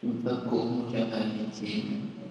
Pháp Cú 129.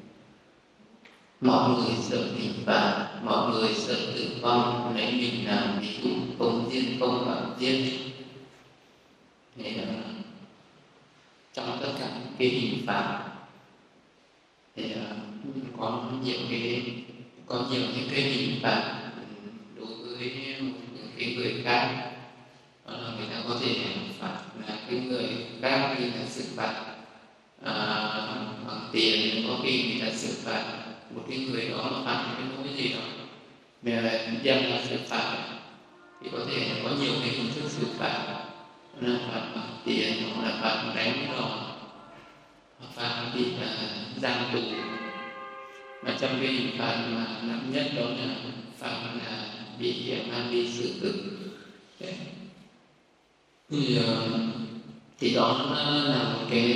Mọi người sợ hình phạt, mọi người sợ tử vong, lấy mình làm ví dụ, không giết không phạm giết. Thì trong tất cả những cái hình phạt thì có nhiều những cái hình phạt đối với những cái người khác. Đó là người ta có thể phạt là cái người khác, như là xử phạt bằng tiền, có khi người ta xử phạt một cái người đó mà phạm cái lỗi gì đó, mà đem ra xử phạt thì có thể có nhiều cái hình thức xử phạt, là phạt bằng tiền, hoặc là phạt đánh đòn, hoặc phạt bị giam tù. Mà trong cái hình phạt mà nặng nhất đó là phạt là bị mang đi xử tử. Thì đó là một cái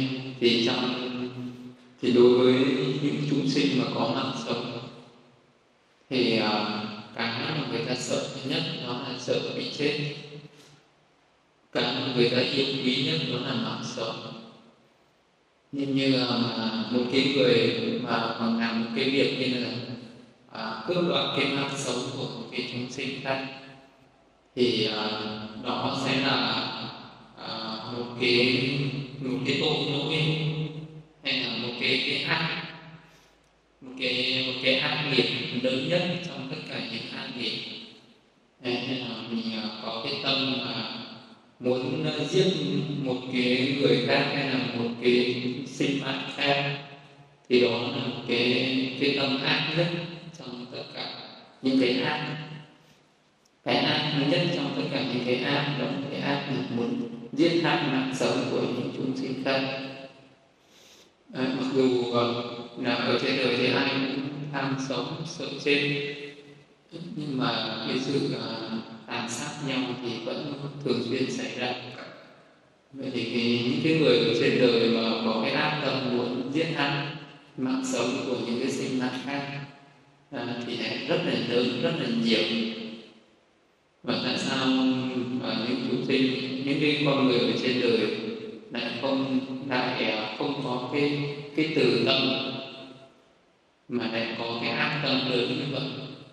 thì đối với những chúng sinh mà có mạng sống thì cái mà người ta sợ nhất đó là sợ bị chết. Cái mà người ta yêu quý nhất đó là mạng sống. Nhưng như mà một cái người mà làm một cái việc như là cướp đoạt cái mạng sống của một cái chúng sinh khác thì đó sẽ là một cái tội lỗi, hay là một cái ác, một cái ác nghiệp lớn nhất trong tất cả những ác nghiệp. Hay là mình có cái tâm mà muốn giết một cái người khác, hay là một cái sinh mạng khác, thì đó là một cái tâm ác nhất trong tất cả những cái ác. Cái ác nhất trong tất cả những cái ác đó là cái ác là muốn giết hại mạng sống của những chúng sinh khác. Mặc dù là ở trên đời thì ai cũng tham sống sợ chết, nhưng mà cái sự tàn sát nhau thì vẫn thường xuyên xảy ra. Vậy thì những cái người ở trên đời mà có cái ác tâm muốn giết hại mạng sống của những cái sinh mạng khác thì rất là lớn, rất là nhiều. Và tại sao những chúng sinh, những cái con người ở trên đời lại không có cái từ tâm, mà lại có cái ác tâm lớn như vậy?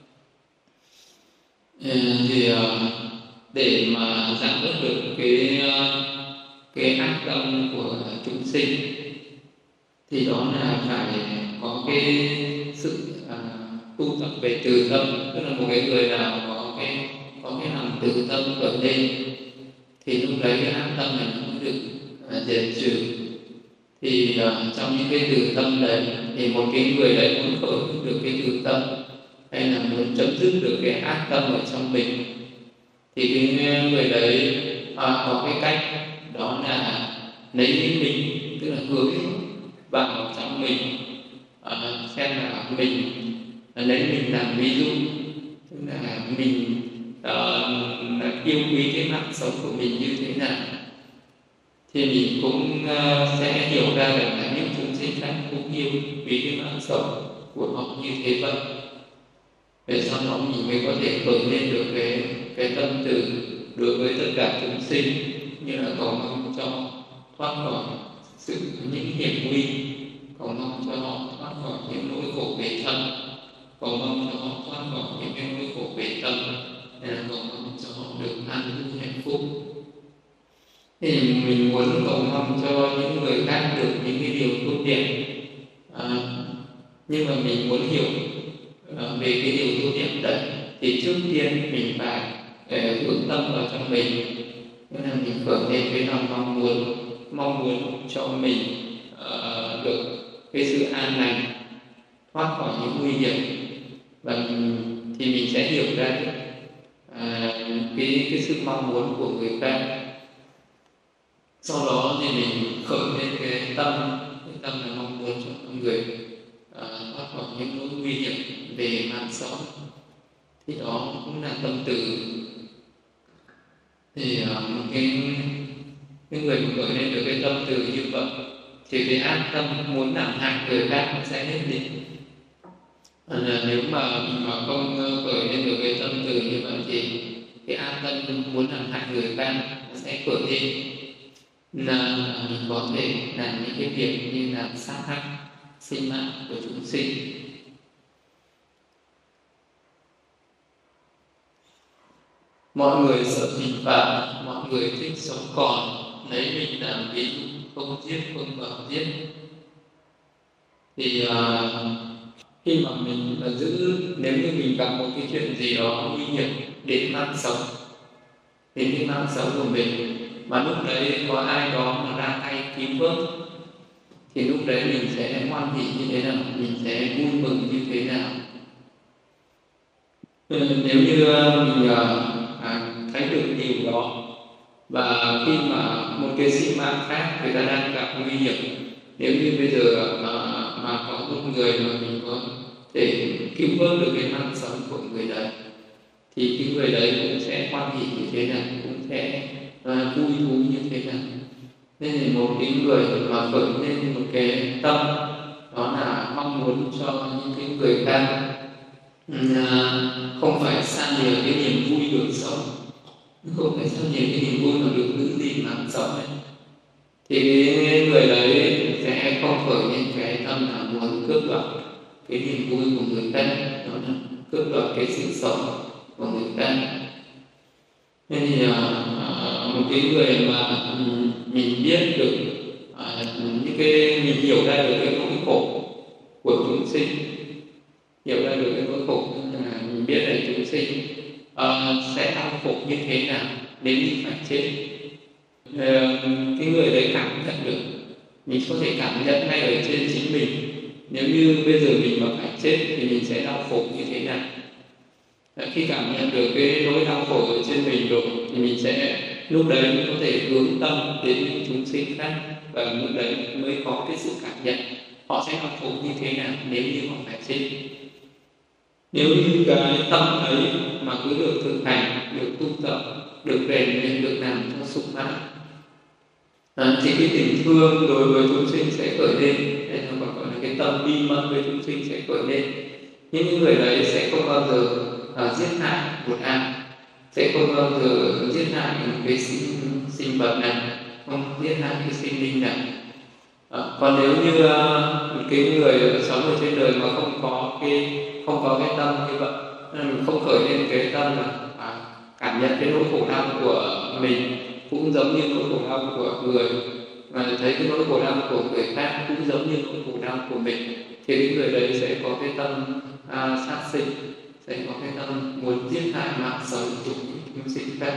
Thì để mà giảm bớt được cái ác tâm của chúng sinh thì đó là phải có cái sự tu tập về từ tâm. Tức là một cái người nào có cái lòng từ tâm khởi lên thì lúc đấy cái ác tâm này nó mới được diệt trừ. Thì trong những cái từ tâm đấy thì một cái người đấy muốn khởi được cái từ tâm, hay là muốn chấm dứt được cái ác tâm ở trong mình, thì cái người đấy có cái cách đó là lấy mình, tức là hướng vào trong mình, xem là mình lấy mình làm ví dụ, tức là mình yêu quý cái mạng sống của mình như thế nào, thì mình cũng sẽ hiểu ra được là những chúng sinh khác cũng yêu quý cái mạng sống của họ như thế vậy. Để sau đó mình mới có thể khởi lên được cái tâm từ đối với tất cả chúng sinh, như là cầu mong cho thoát khỏi những hiểm nguy, cầu mong cho họ thoát khỏi những nỗi khổ về thân, cầu mong cho họ thoát khỏi những cái nỗi khổ về tâm, hay là cầu mong cho họ được an vui hạnh phúc. Thì mình muốn cầu mong cho những người khác được những cái điều tốt đẹp, nhưng mà mình muốn hiểu về cái điều tốt đẹp đấy thì trước tiên mình phải hướng tâm vào trong mình, nên là mình khởi lên cái lòng mong muốn cho mình được cái sự an lành, thoát khỏi những nguy hiểm, và thì mình sẽ hiểu ra cái sự mong muốn của người khác. Sau đó thì mình khởi lên cái tâm là mong muốn cho mọi người thoát khỏi những nỗi nguy hiểm về mạng sống, thì đó cũng là tâm từ. Thì một cái người mà khởi lên được cái tâm từ như vậy thì cái ác tâm muốn làm hại người khác nó sẽ hết đi. Nếu mà không khởi lên được cái tâm từ như vậy thì cái ác tâm muốn làm hại người khác nó sẽ khởi lên. là mình có thể làm những cái việc như là sát hại sinh mạng của chúng sinh. Mọi người sợ hình phạt, mọi người thích sống còn, lấy mình làm ví dụ, không giết không bảo giết. Thì khi mà mình nếu như mình gặp một cái chuyện gì đó nguy hiểm đến mạng sống, đến cái mạng sống của mình, mà lúc đấy có ai đó mà ra tay cứu vớt, thì lúc đấy mình sẽ hoan hỉ như thế nào, mình sẽ vui mừng như thế nào. Nếu như mình thấy được điều đó, và khi mà một cái sinh mạng khác người ta đang gặp nguy hiểm, nếu như bây giờ mà có một người mà mình có thể cứu vớt được cái mạng sống của người đấy, thì cái người đấy cũng sẽ hoan hỉ như thế nào, cũng sẽ vui thú như thế nào. Nên là một cái người mà khởi lên một cái tâm, đó là mong muốn cho những cái người khác không phải xa nhiều cái niềm vui được sống, không phải xa nhiều cái niềm vui mà được giữ gìn mạng sống ấy, thì cái người đấy sẽ không khởi lên cái tâm là muốn cướp đoạt cái niềm vui của người ta, đó là cướp đoạt cái sự sống của người ta. Nên thì một cái người mà mình biết được những cái, mình hiểu ra được cái nỗi khổ của chúng sinh, hiểu ra được cái nỗi khổ, mình biết là chúng sinh sẽ đau khổ như thế nào nếu như phải chết. Cái người đấy cảm nhận được, mình có thể cảm nhận ngay ở trên chính mình, nếu như bây giờ mình mà phải chết thì mình sẽ đau khổ như thế nào. Khi cảm nhận được cái nỗi đau khổ ở trên mình rồi, thì mình sẽ lúc đấy mới có thể hướng tâm đến những chúng sinh khác, và lúc đấy mới có cái sự cảm nhận họ sẽ đau khổ như thế nào nếu như họ phải chết. Nếu như cái tâm ấy mà cứ được thực hành, được tu tập, được rèn luyện, được làm cho sung mãn, thì cái tình thương đối với chúng sinh sẽ khởi lên. Đây là còn gọi là cái tâm bi mẫn với chúng sinh sẽ khởi lên. Nhưng những người đấy sẽ không bao giờ giết hại một ai, sẽ không bao giờ giết hại một cái sinh vật nào, không giết hại cái sinh linh nào. Còn nếu như một cái người sống ở trên đời mà không có cái tâm như vậy, mình không khởi lên cái tâm là cảm nhận cái nỗi khổ đau của mình cũng giống như nỗi khổ đau của người, và thấy cái nỗi khổ đau của người khác cũng giống như nỗi khổ đau của mình, thì cái người đấy sẽ có cái tâm sát sinh, sẽ có cái tâm muốn giết hại mạng sống của những chúng sinh khác.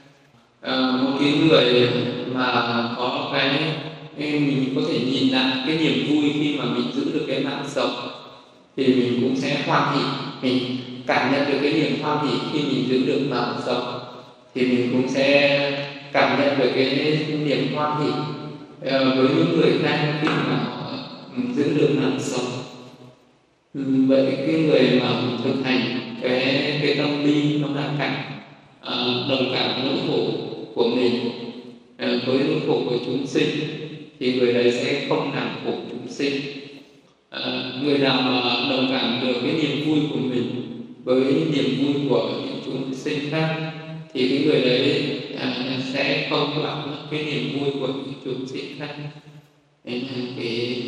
Một cái người mà có cái mình có thể nhìn lại cái niềm vui khi mà mình giữ được cái mạng sống, thì mình cũng sẽ hoan hỉ, mình cảm nhận được cái niềm hoan hỉ khi mình giữ được mạng sống, thì mình cũng sẽ cảm nhận được cái niềm hoan hỉ với những người khác khi mà họ giữ được mạng sống. Vậy cái người mà thực hành cái tâm bi, nó là đồng cảm nỗi khổ của mình với nỗi khổ của chúng sinh, thì người đấy sẽ không làm khổ chúng sinh. Người nào mà đồng cảm được cái niềm vui của mình với niềm vui của những chúng sinh khác, thì cái người đấy sẽ không lạc mất cái niềm vui của những chúng sinh khác. Đấy là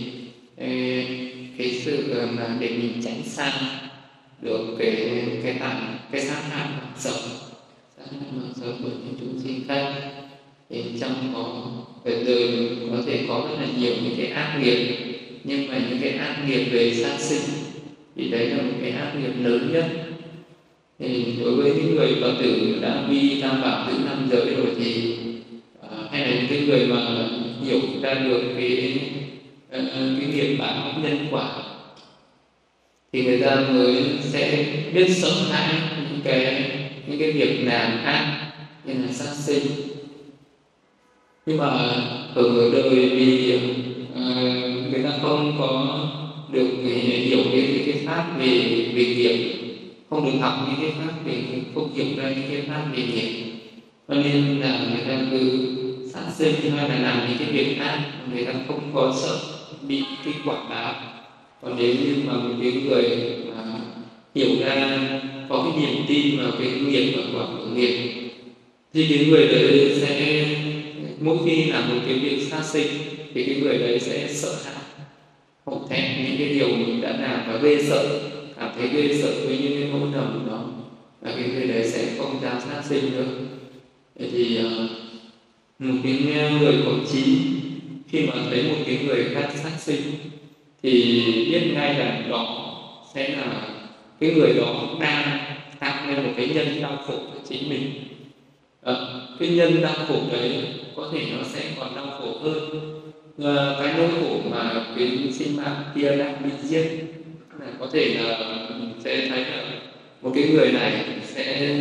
cái sự mà để mình tránh xa được cái sát hại mạng sống của những chúng sinh khác. Thì trong đời có thể có rất là nhiều những cái ác nghiệp, nhưng mà những cái ác nghiệp về sát sinh thì đấy là một cái ác nghiệp lớn nhất. Thì đối với những người Phật tử đã vi tam bảo tứ năm giới rồi, thì hay là những cái người mà hiểu ra được cái nghiệp báo nhân quả, thì người ta mới sẽ biết sợ hãi những cái việc làm ác như là sát sinh. Nhưng mà ở đời vì người ta không có được hiểu cái pháp về nghiệp, không được học những cái pháp về, không hiểu ra những cái pháp về nghiệp, cho nên là người ta cứ sát sinh hay là làm những cái việc ác, người ta không có sợ bị cái quả báo. Còn nếu như mà một cái người hiểu ra, có cái niềm tin vào cái nghiệp và quả của nghiệp, thì cái người đấy sẽ mỗi khi làm một cái việc sát sinh thì cái người đấy sẽ sợ hãi, hổ thẹn những cái điều mình đã làm và ghê sợ, cảm thấy ghê sợ với những cái lỗi lầm đó, và cái người đấy sẽ không dám sát sinh nữa. Thế thì một cái người có trí khi mà thấy một cái người khác sát sinh thì biết ngay là đó sẽ là cái người đó đang tạo nên một cái nhân đau khổ cho chính mình. Cái nhân đau khổ đấy có thể nó sẽ còn đau khổ hơn cái nỗi khổ mà cái sinh mạng kia đang bị giết. Có thể là mình sẽ thấy là một cái người này sẽ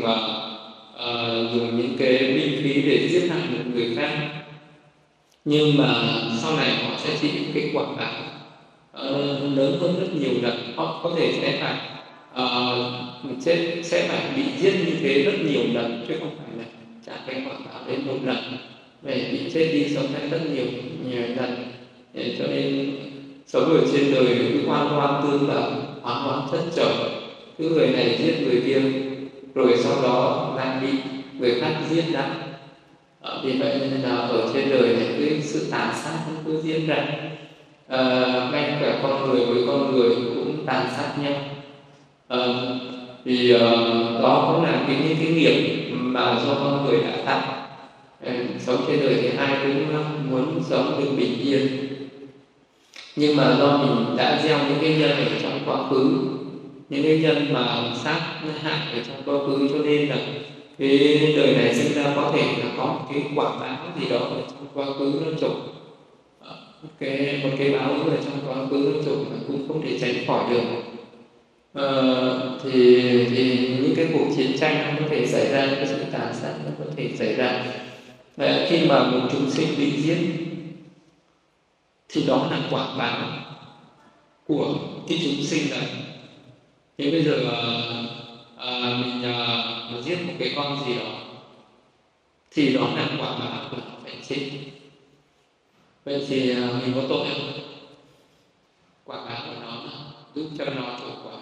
dùng những cái binh khí để giết hại một người khác, nhưng mà sau này họ sẽ chịu cái quả báo lớn hơn rất nhiều lần. Họ có thể sẽ phải bị giết như thế rất nhiều lần, chứ không phải là trả cái quả báo đến một lần, về bị chết đi sống lại rất nhiều lần. Cho nên sống ở trên đời cứ oan oan tương tự, oán oán chất chồng, cứ người này giết người kia, rồi sau đó lại bị người khác giết lại. Vì vậy nên là ở trên đời này cái sự tàn sát nó cứ diễn ra, ngay cả con người với con người cũng tàn sát nhau. Thì đó cũng là những cái nghiệp mà do con người đã tạo. Sống trên đời thì ai cũng muốn sống được bình yên, nhưng mà do mình đã gieo những cái nhân ở trong quá khứ, những cái nhân mà sát hại ở trong quá khứ, cho nên là cái đời này sinh ra có thể là có một cái quả báo gì đó ở trong quá khứ nó trục, một cái báo ở trong quá khứ nó trục mà cũng không thể tránh khỏi được. Thì những cái cuộc chiến tranh nó có thể xảy ra, cái sự tàn sát nó có thể xảy ra. Khi mà một chúng sinh bị giết thì đó là quả báo của cái chúng sinh này. Thế bây giờ mình giết một cái con gì đó thì đó là quả báo của nó phải chết. Vậy thì mình có tội không? Quả báo của nó giúp cho nó trổ quả.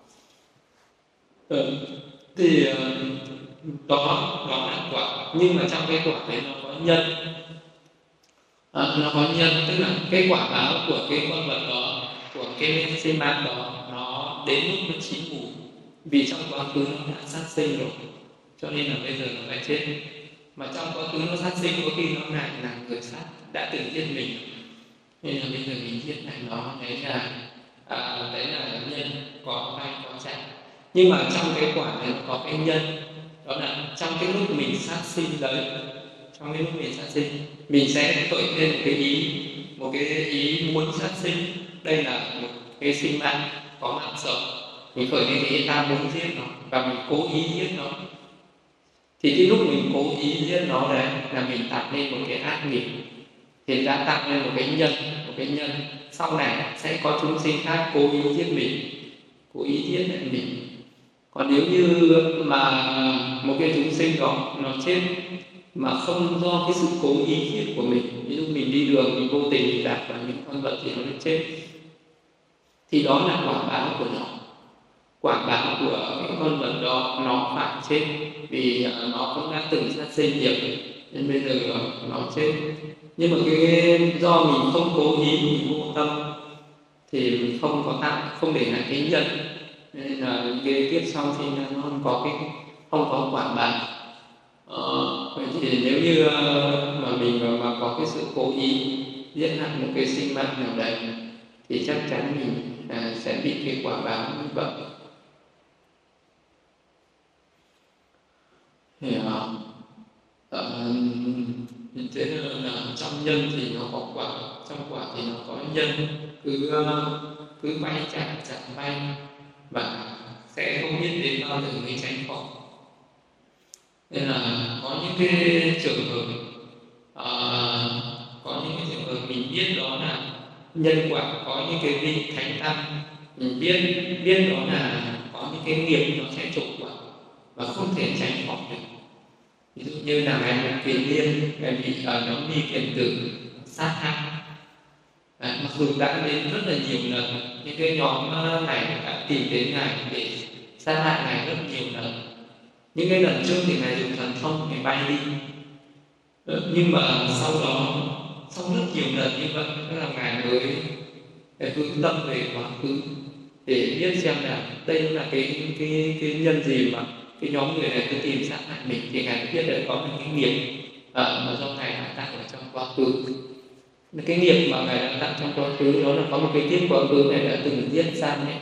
Thì đó là quả, nhưng mà trong cái quả đấy nó có nhân. Nó có nhân, tức là cái quả báo của cái con vật đó, của cái sinh mạng đó, nó đến lúc nó chín mùi, vì trong quá khứ nó đã sát sinh rồi, cho nên là bây giờ nó phải chết. Mà trong quá khứ nó sát sinh, có khi nó lại là người sát đã từng giết mình, nên là bây giờ mình giết lại nó. Đấy là nhân có vay có trả. Nhưng mà trong cái quả này nó có cái nhân, đó là trong cái lúc mình sát sinh đấy, trong cái lúc mình sát sinh, mình sẽ khởi lên một cái ý muốn sát sinh. Đây là một cái sinh mạng có mạng sống, mình khởi lên cái ý ta muốn giết nó và mình cố ý giết nó. Thì cái lúc mình cố ý giết nó đấy là mình tạo nên một cái ác nghiệp, thì đã tạo nên một cái nhân sau này sẽ có chúng sinh khác cố ý giết mình, cố ý giết lại mình. Còn nếu như mà một cái chúng sinh đó nó chết mà không do cái sự cố ý giết của mình, ví dụ mình đi đường mình vô tình mình đạp vào những con vật thì nó chết, thì đó là quả báo của nó. Quả báo của cái con vật đó nó phải chết, vì nó cũng đã từng sát sinh nghiệp nên bây giờ nó chết. Nhưng mà cái do mình không cố ý, mình vô tâm thì mình không để lại cái nhân, nên là cái kiếp sau thì nó không có quả báo. Vậy thì nếu như mà mình mà có cái sự cố ý giết hại một cái sinh mạng nào đấy thì chắc chắn mình sẽ bị cái quả báo như vậy. Thì thế là trong nhân thì nó có quả, trong quả thì nó có nhân, cứ vay trả vay và sẽ không biết đến bao giờ mới tránh khỏi. Nên là có những cái trường hợp mình biết đó là nhân quả, có những cái vị thánh tăng mình biết đó là có những cái nghiệp nó sẽ trổ quả và không thể tránh khỏi được. Ví dụ như là ngài Mục Kiền Liên, ngài bị nhóm ni kiền tử sát hại. Mặc dù đã đến rất là nhiều lần, những cái nhóm này đã tìm đến ngài để sát hại ngài rất nhiều lần. Những cái lần trước thì ngài dùng thần thông ngài bay đi, Nhưng mà sau đó, sau rất nhiều lần như vậy, tức là ngài mới hướng tâm về quá khứ để biết xem là đây là cái nhân gì mà cái nhóm người này cứ tìm sát hại mình, thì ngài biết là có một cái nghiệp mà do ngài đã tạo ở trong quá khứ. Cái nghiệp mà ngài đã tạo trong quá khứ đó là có một cái kiếp quá khứ ngài đã từng giết cha mẹ,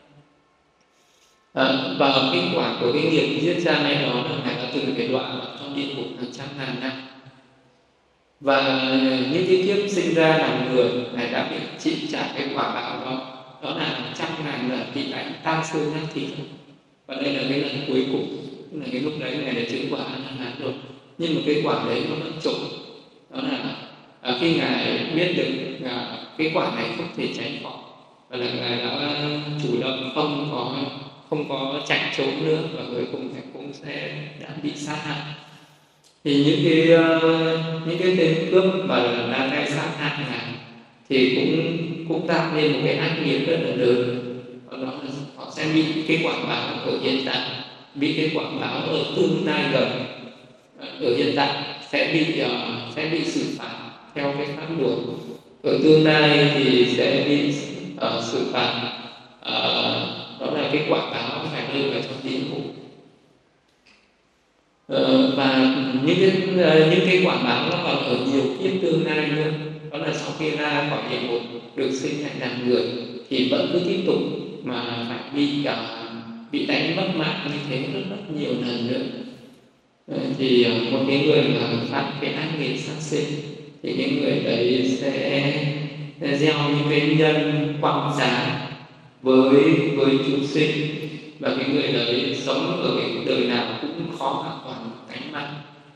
và kết quả của cái nghiệp giết cha mẹ đó là ngài đã từng phải đọa vào trong địa ngục hàng trăm ngàn năm. Và những cái kiếp sinh ra làm người, ngài đã bị chịu trả cái quả báo đó, đó là trăm ngàn lần bị đánh tan xương nát thịt. Và đây là cái lần cuối cùng, tức là cái lúc đấy ngài đã chứng quả A-la-hán rồi, nhưng mà cái quả đấy nó vẫn trội. Đó là khi ngài biết được cái quả này không thể tránh khỏi, và là ngài đã chủ động không có chạy trốn nữa, và cuối cùng ngài cũng sẽ đã bị sát hại. Thì những cái tên cướp mà là cái sát hại ngài thì cũng tạo nên một cái ác nghiệp rất là lớn. Đó là họ sẽ bị cái quả báo ở hiện tại, bị cái quả báo ở tương lai gần. Ở hiện tại sẽ bị xử phạt theo cái pháp luật, ở tương lai thì sẽ bị xử phạt, đó là cái quả báo phải rơi vào trong địa ngục. Và những cái quả báo nó còn ở nhiều kiếp tương lai nữa, đó là sau khi ra khỏi địa ngục được sinh lại làm người thì vẫn cứ tiếp tục mà phải bị đánh mất mạng như thế rất nhiều lần nữa. Thì một cái người mà phạm cái ác nghiệp sát sinh thì những người đấy sẽ gieo những cái nhân quang giá với chúng sinh, và cái người đấy sống ở cái đời nào cũng khó mà còn cánh mạng.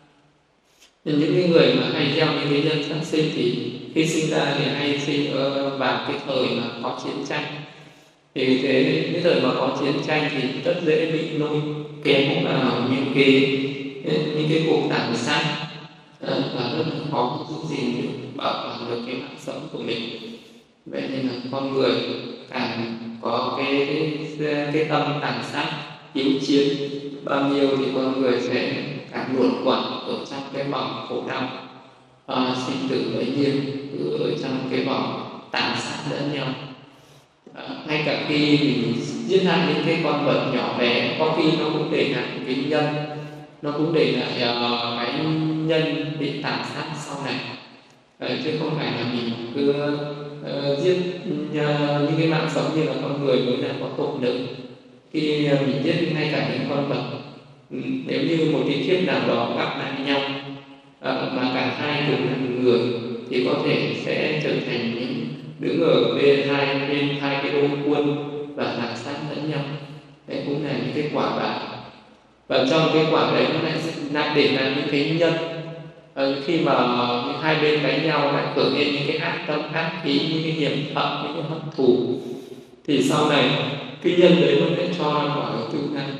Nên những cái người mà hay gieo những cái nhân sát sinh thì khi sinh ra thì hay sinh vào cái thời mà có chiến tranh. Thì cái thời mà có chiến tranh thì rất dễ bị lôi kéo vào những cái cuộc tàn sát, và rất là khó giữ gìn được, bảo quản được cái mạng sống của mình. Vậy nên là con người càng có cái tâm tàn sát, hiếu chiến bao nhiêu thì con người sẽ càng luẩn quẩn ở trong cái vòng khổ đau sinh tử bấy nhiêu, ở trong cái vòng tàn sát lẫn nhau. Ngay cả khi mình giết hại những cái con vật nhỏ bé, có khi nó cũng để lại cái nhân, nó cũng để lại cái nhân bị tàn sát sau này, chứ không phải là mình cứ giết những cái mạng sống như là con người mới là có tội nữa. Khi mình giết ngay cả những con vật, nếu như một cái kiếp nào đó gặp lại nhau mà cả hai cùng là người thì có thể sẽ trở thành những đứng ở bên hai cái ô quân và tàn sát lẫn nhau. Đấy cũng là những cái quả báo, và trong cái quả đấy nó lại để lại những cái nhân. Khi mà hai bên đánh nhau lại khởi lên những cái ác tâm, ác ý, những cái hiểm hận, những cái hận thù, thì sau này cái nhân đấy nó lại cho ra quả ở tương lai.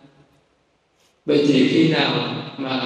Vậy chỉ khi nào mà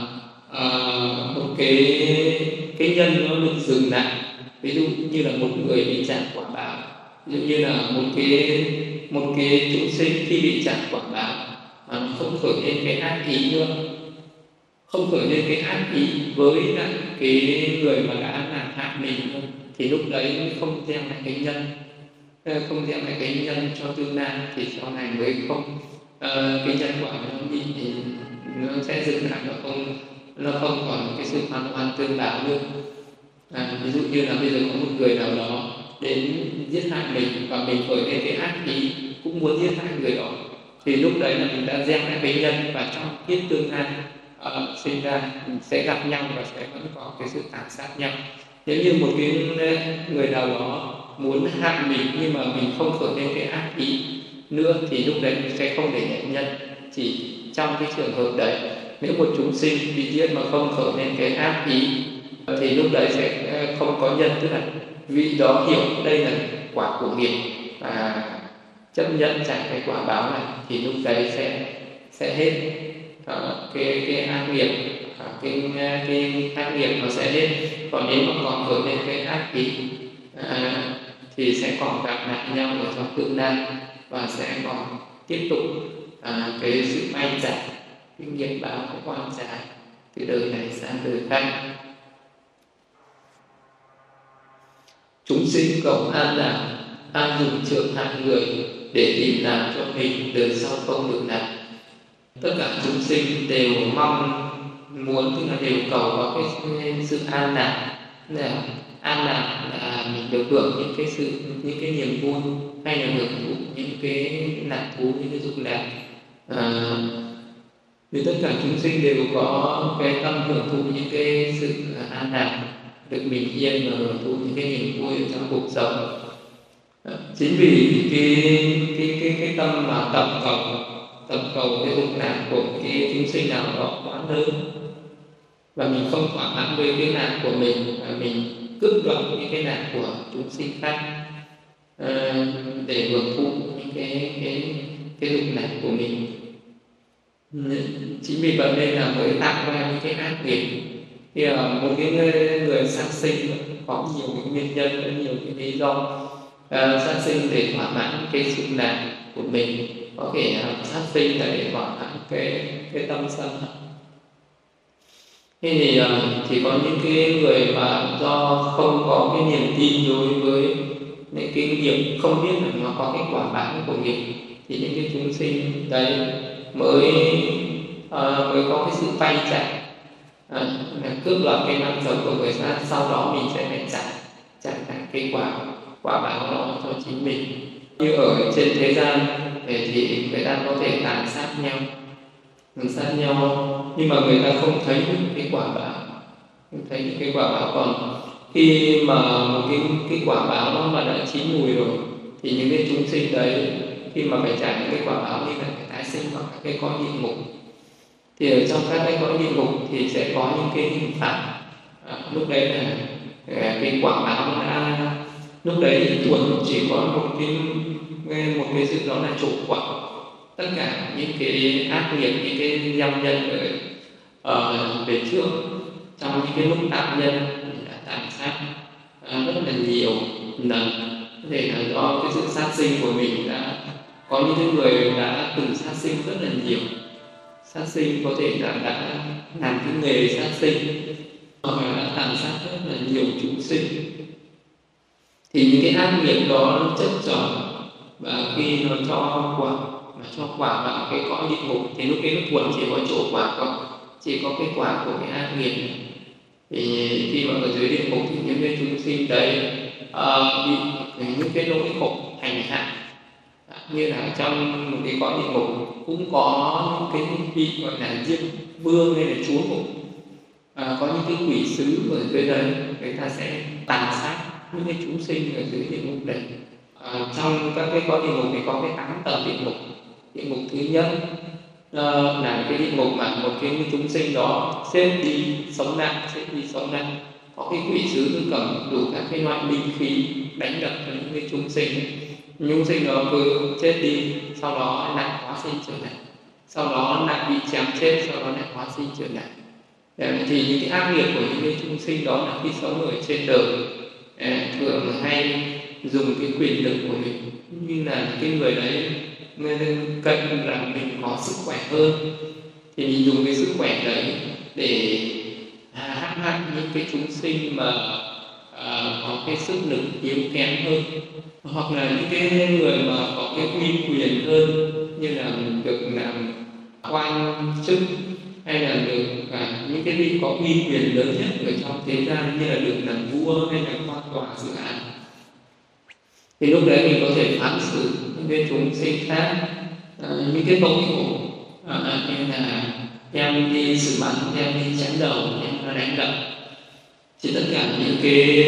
một cái nhân nó được dừng lại, ví dụ như là một người bị trả quả báo, ví dụ như là một cái chúng sinh khi bị trả quả báo mà nó không khởi lên cái ác ý nữa, không khởi lên cái ác ý với lại cái người mà đã làm hại mình thôi, thì lúc đấy không gieo lại cái nhân, không gieo lại cái nhân cho tương lai, thì sau này mới không cái nhân quả nó bị thì nó sẽ dừng lại, nó không còn cái sự hoàn hoàn tương báo nữa. Ví dụ như là bây giờ có một người nào đó đến giết hại mình và mình khởi lên cái ác ý cũng muốn giết hại người đó, thì lúc đấy là mình đã gieo lại cái nhân, và trong kiếp tương lai sinh ra mình sẽ gặp nhau và sẽ vẫn có cái sự tàn sát nhau. Nếu như một cái người nào đó muốn hại mình nhưng mà mình không khởi lên cái ác ý nữa thì lúc đấy mình sẽ không để nhận nhân. Chỉ trong cái trường hợp đấy, nếu một chúng sinh bị giết mà không khởi lên cái ác ý thì lúc đấy sẽ không có nhân, tức là vị đó hiểu đây là quả của nghiệp và chấp nhận trả cái quả báo này, thì lúc đấy sẽ hết cái ác nghiệp, cái ác nghiệp nó sẽ hết. Còn nếu mà còn khởi lên cái ác ý thì sẽ còn gặp lại nhau ở trong tương lai, và sẽ còn tiếp tục cái sự bay trả, cái nghiệp báo của quan trả từ đời này sang đời khác. Chúng sinh cầu an lạc, ai dùng trượng hại người để tìm lạc cho mình đời sau không được lạc. Tất cả chúng sinh đều mong muốn, tức là đều cầu có cái sự an lạc. An lạc là mình được hưởng những cái niềm vui, hay là hưởng thụ những cái lạc thú, những cái dục lạc. Vì tất cả chúng sinh đều có cái tâm hưởng thụ những cái sự an lạc, được bình yên và hưởng thụ những cái niềm vui ở trong cuộc sống. Chính vì cái tâm mà tập cầu cái dục lạc của cái chúng sinh nào đó quá lớn, và mình không thỏa mãn với cái lạc của mình, và mình cướp đoạt những cái lạc của chúng sinh khác để hưởng thụ những cái dục lạc của mình. Chính vì vậy nên là mới tạo ra những cái ác nghiệp. Thì một cái người sát sinh có nhiều cái nguyên nhân, có nhiều cái lý do sát sinh để thỏa mãn cái sự lạc của mình. Có thể sát sinh để thỏa mãn cái tâm sân hận. Thế thì chỉ có những cái người mà do không có cái niềm tin đối với những cái nghiệp, không biết là nó có cái quả báo của nghiệp, thì những cái chúng sinh đấy mới có cái sự vay trả, cướp đoạt cái mạng sống của người khác, sau đó mình sẽ phải trả cái quả báo đó cho chính mình. Như ở trên thế gian thì người ta có thể tàn sát nhau, nhưng mà người ta không thấy những cái quả báo, không thấy những cái quả báo. Còn khi mà một cái quả báo nó mà đã chín mùi rồi, thì những cái chúng sinh đấy khi mà phải trả những cái quả báo như là phải tái sinh vào các cái cõi địa ngục, thì ở trong các cái cõi địa ngục thì sẽ có những cái hình phạt. Lúc đấy là cái quả báo đã, lúc đấy thì tuần chỉ có một cái sự đó là chủ quả. Tất cả những cái ác nghiệp, những cái dâm nhân về trước, trong những cái lúc tạm nhân đã tàn sát rất là nhiều lần. Có thể là do cái sự sát sinh của mình, đã có những cái người đã từng sát sinh rất là nhiều. Sát sinh có thể là đã làm cái nghề sát sinh, hoặc là đã tàn sát rất là nhiều chúng sinh. Thì những cái ác nghiệp đó nó chất chồng, và khi nó cho quả vào cái cõi địa ngục, thì lúc ấy nó thuần chỉ có chỗ quả không, chỉ có cái quả của cái ác nghiệp. Thì khi mà ở dưới địa ngục thì những cái chúng sinh đấy bị những cái nỗi khổ hành hạ, như là trong một cái cõi địa ngục cũng có những cái vị gọi là diêm vương hay là chúa ngục, có những cái quỷ sứ ở dưới đấy, người ta sẽ tàn sát những cái chúng sinh ở dưới địa ngục đấy. Trong các cái cõi địa ngục thì có cái 8 tầng địa ngục. Địa ngục thứ nhất là cái địa ngục mà một cái chúng sinh đó xếp đi sống lại, có cái quỷ sứ cầm đủ các cái loại binh khí đánh đập cho những cái chúng sinh ấy. Chúng sinh đó cứ chết đi, sau đó lại hóa sinh trở lại, sau đó lại bị chém chết, sau đó lại hóa sinh trở lại. Thì những cái ác nghiệp của những cái chúng sinh đó là khi sống ở trên đời thường hay dùng cái quyền lực của mình, như là cái người đấy cận là mình có sức khỏe hơn, thì mình dùng cái sức khỏe đấy để hãm hại những cái chúng sinh mà có cái sức lực yếu kém hơn, hoặc là những cái người mà có cái uy quyền hơn, như là được làm quan chức, hay là được những cái vị có uy quyền lớn nhất ở trong thế gian, như là được làm vua hay là quan tòa dự án. Thì lúc đấy mình có thể phán xử những cái chúng sinh khác những cái tội khổ, như là em đi xử bắn, em đi chém đầu, em đánh đập. Thì tất cả những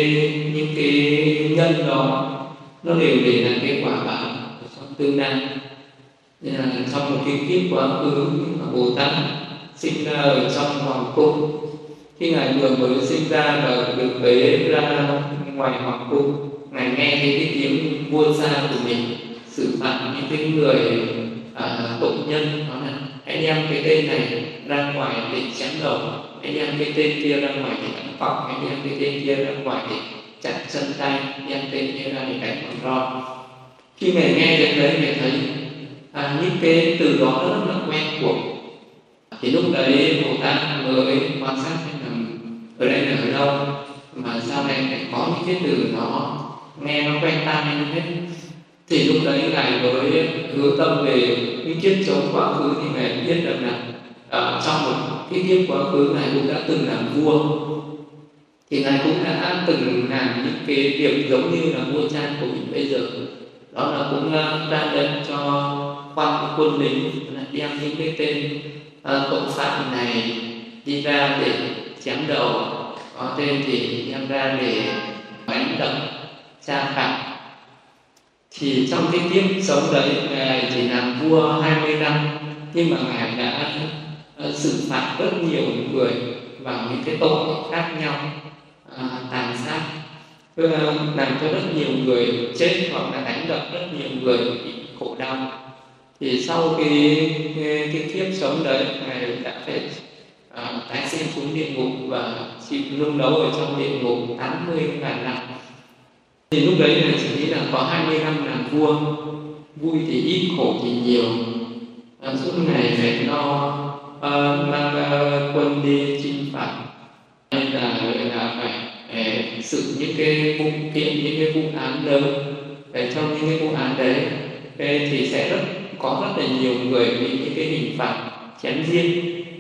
cái nhân đó nó đều để lại cái quả báo trong tương lai. Nên là trong một cái kiếp quá khứ, Bồ Tát sinh ra ở trong hoàng cung. Khi ngài vừa mới sinh ra và được bế ra ngoài hoàng cung, ngài nghe thấy cái tiếng vua gia của mình xử phạt những cái người tội nhân, đó là hãy đem cái tên này ra ngoài để chém đầu, hãy đem cái tên kia ra ngoài để đánh cọc, hãy đem cái tên kia ra ngoài để chặt chân tay, đem tên kia ra để đánh con roi. Khi ngài nghe đến đấy, ngài thấy những cái từ đó rất là quen thuộc, Thì lúc đấy Bồ Tát mới quan sát xem là ở đây là ở đâu mà sau này lại có những cái từ nó nghe nó quen tai như thế. Thì lúc đấy ngài mới hướng tâm về những kiếp sống quá khứ, thì ngài biết được là trong một cái kiếp quá khứ ngài cũng đã từng làm vua, thì ngài cũng đã từng làm những cái việc giống như là vua cha của mình bây giờ, đó là cũng ra lệnh cho quan quân lính là đem những cái tên tội phạm này đi ra để chém đầu, có tên thì đem ra để đánh đập tra phạt. Thì trong cái kiếp sống đấy ngài chỉ làm vua 20 năm, nhưng mà ngài đã xử phạt rất nhiều người vào những cái tội khác nhau, tàn sát, làm cho rất nhiều người chết hoặc là đánh đập rất nhiều người bị khổ đau. Thì sau cái kiếp sống đấy ngài đã phải tái sinh xuống địa ngục và chịu nung nấu ở trong địa ngục 80.000 năm. Thì lúc đấy là chỉ nghĩ là có 20 năm làm vua, vui thì ít, khổ thì nhiều. Suốt ngày phải lo mang quân đi chinh phạt, nên là phải xử những cái vụ kiện, những cái vụ án lớn. Trong những cái vụ án đấy thì sẽ có rất là nhiều người bị những cái hình phạt chém giết.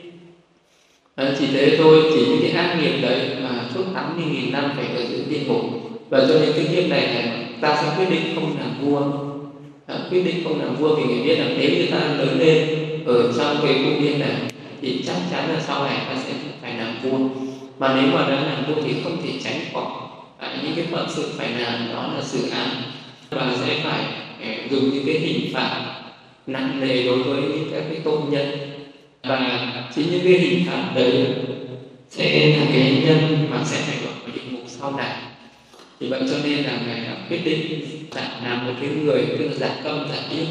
Chỉ thế thôi, chỉ những cái ác nghiệp đấy mà suốt 80.000 năm phải ở dưới địa ngục. Và cho nên cái kiếp này ta sẽ quyết định không làm vua. Quyết định không làm vua vì người biết là nếu như ta lớn lên ở trong cái cung điện này thì chắc chắn là sau này ta sẽ phải làm vua. Mà nếu mà đã làm vua thì không thể tránh khỏi những cái phận sự phải làm, đó là xử án, và sẽ phải dùng những cái hình phạt nặng nề đối với những các cái tội nhân. Và chính những cái hình phạt đấy sẽ là cái nhân mà sẽ phải ở địa ngục sau này. Thì vậy cho nên là ngài đã quyết định làm một cái người tức là giả câm giả điếc,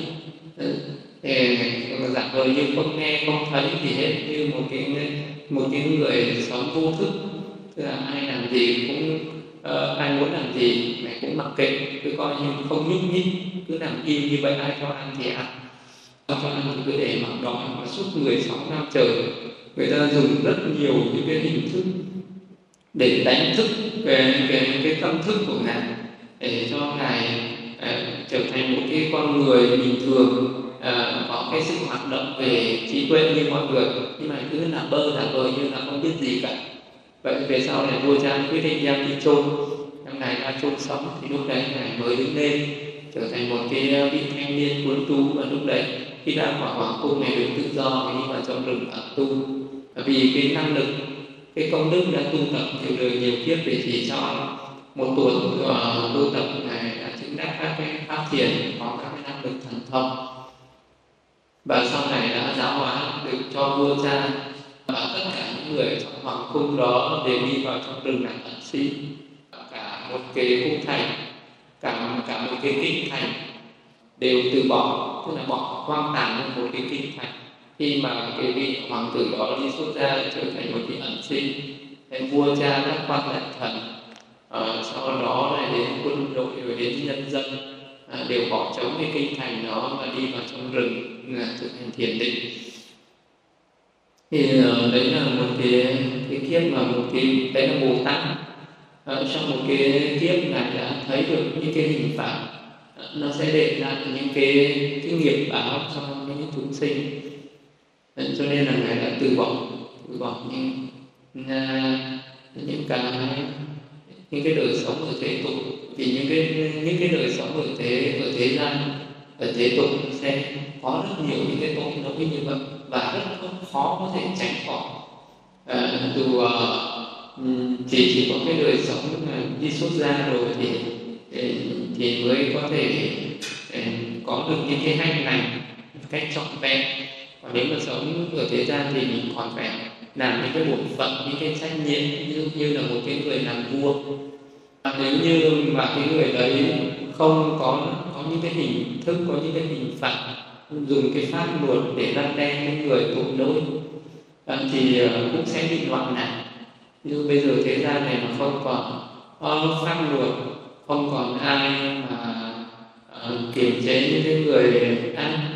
giả vờ như không nghe không thấy gì hết, như một cái người sống vô thức, tức là ai làm gì cũng ai muốn làm gì mày cũng mặc kệ, cứ coi như không nhúc nhích, cứ làm im như vậy, ai cho ăn thì ăn, cho ăn thì cứ để mặc đói. Mà suốt 16 năm trời người ta dùng rất nhiều những cái hình thức để đánh thức cái tâm thức của ngài, để cho ngài trở thành một cái con người bình thường, có cái sự hoạt động về trí tuệ như mọi người, nhưng mà cứ là vờ như là không biết gì cả. Vậy về sau này vua cha quyết định đem đi chôn, ngài ra chôn sống. Thì lúc đấy ngài mới đứng lên trở thành một cái vị thanh niên tuấn tú. Và lúc đấy khi ra khỏi hoàng cung ngài được tự do, ngài đi vào trong rừng ẩn tu. Vì cái năng lực, cái công đức đã tu tập nhiều đời nhiều kiếp, để chỉ cho một tuổi tu tập ngài đã chứng đắc các cái pháp thiền, có các cái năng lực thần thông, và sau này đã giáo hóa được cho vua cha và tất cả những người trong hoàng cung đó đều đi vào trong rừng này ẩn sĩ. Cả một cái cung thành, cả một cái kinh thành đều từ bỏ, tức là bỏ hoang tàn trong một cái kinh thành. Khi mà cái vị hoàng tử đó đi xuất gia trở thành một vị ẩn sĩ, thì vua cha đã quan đại thần, sau đó lại đến quân đội rồi đến nhân dân đều bỏ trống cái kinh thành đó và đi vào trong rừng thực hành thiền định. Thì đấy là một cái kiếp mà đấy là Bồ Tát trong một cái kiếp ngài đã thấy được những cái hình phạt nó sẽ để ra những cái nghiệp báo cho những chúng sinh. Cho nên là ngài đã từ bỏ những cái đời sống ở thế tục. Vì những cái đời sống ở thế gian, ở thế tục sẽ có rất nhiều những cái tội lỗi như vậy và rất khó có thể tránh khỏi. Dù chỉ có cái đời sống đi xuất gia rồi thì mới có thể có được những cái hành lành cách trọn vẹn. Còn nếu mà sống ở thế gian thì mình còn phải làm những cái bổn phận, những cái trách nhiệm như là một cái người làm vua. Nếu như mà cái người đấy không có những cái hình thức, có những cái hình phạt, dùng cái pháp luật để răn đe những người tội lỗi thì cũng sẽ bị loạn lạc. Như bây giờ thế gian này mà không còn pháp luật, không còn ai mà kiềm chế những cái người ác,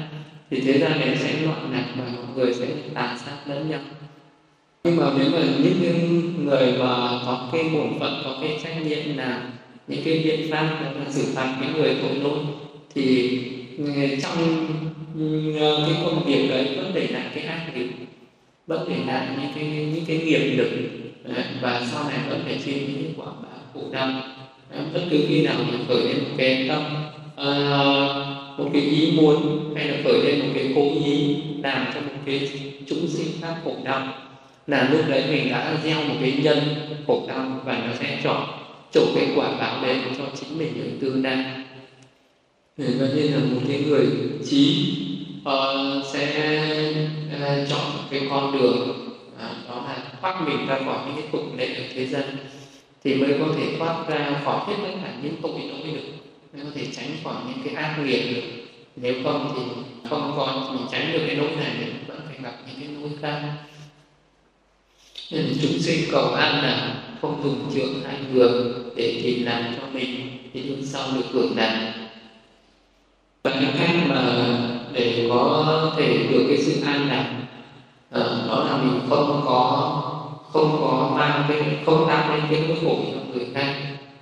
thì thế gian này sẽ loạn lạc và mọi người sẽ tàn sát lẫn nhau. Nhưng mà nếu mà những cái người mà có cái bổn phận, có cái trách nhiệm là những cái biện pháp là xử phạt cái người tội lỗi, thì trong cái công việc đấy vẫn để lại cái ác nghiệp, vẫn để lại những cái nghiệp lực, và sau này vẫn phải chịu những quả báo khổ đau. Bất cứ khi nào mình khởi lên một cái tâm, một cái ý muốn, hay là khởi lên một cái cố ý làm cho một cái chúng sinh khác khổ đau, là lúc đấy mình đã gieo một cái nhân khổ đau, và nó sẽ trổ cái quả báo đấy cho chính mình ở tương lai. Cho nên là một cái người trí sẽ chọn cái con đường đó là thoát mình ra khỏi những cái tục lệ ở thế gian, thì mới có thể thoát ra khỏi hết tất cả những tội lỗi được, mới có thể tránh khỏi những cái ác nghiệp được. Nếu không thì không có mình tránh được cái nỗi này thì vẫn phải gặp những cái nỗi khác. Nên là chúng sinh cầu an là không dùng trượng hai người để tìm làm cho mình, thì lúc sau được hưởng lạc. Và cái cách mà để có thể được cái sự an lạc, đó là mình không có mang cái, không tạo lên cái nỗi khổ cho người khác,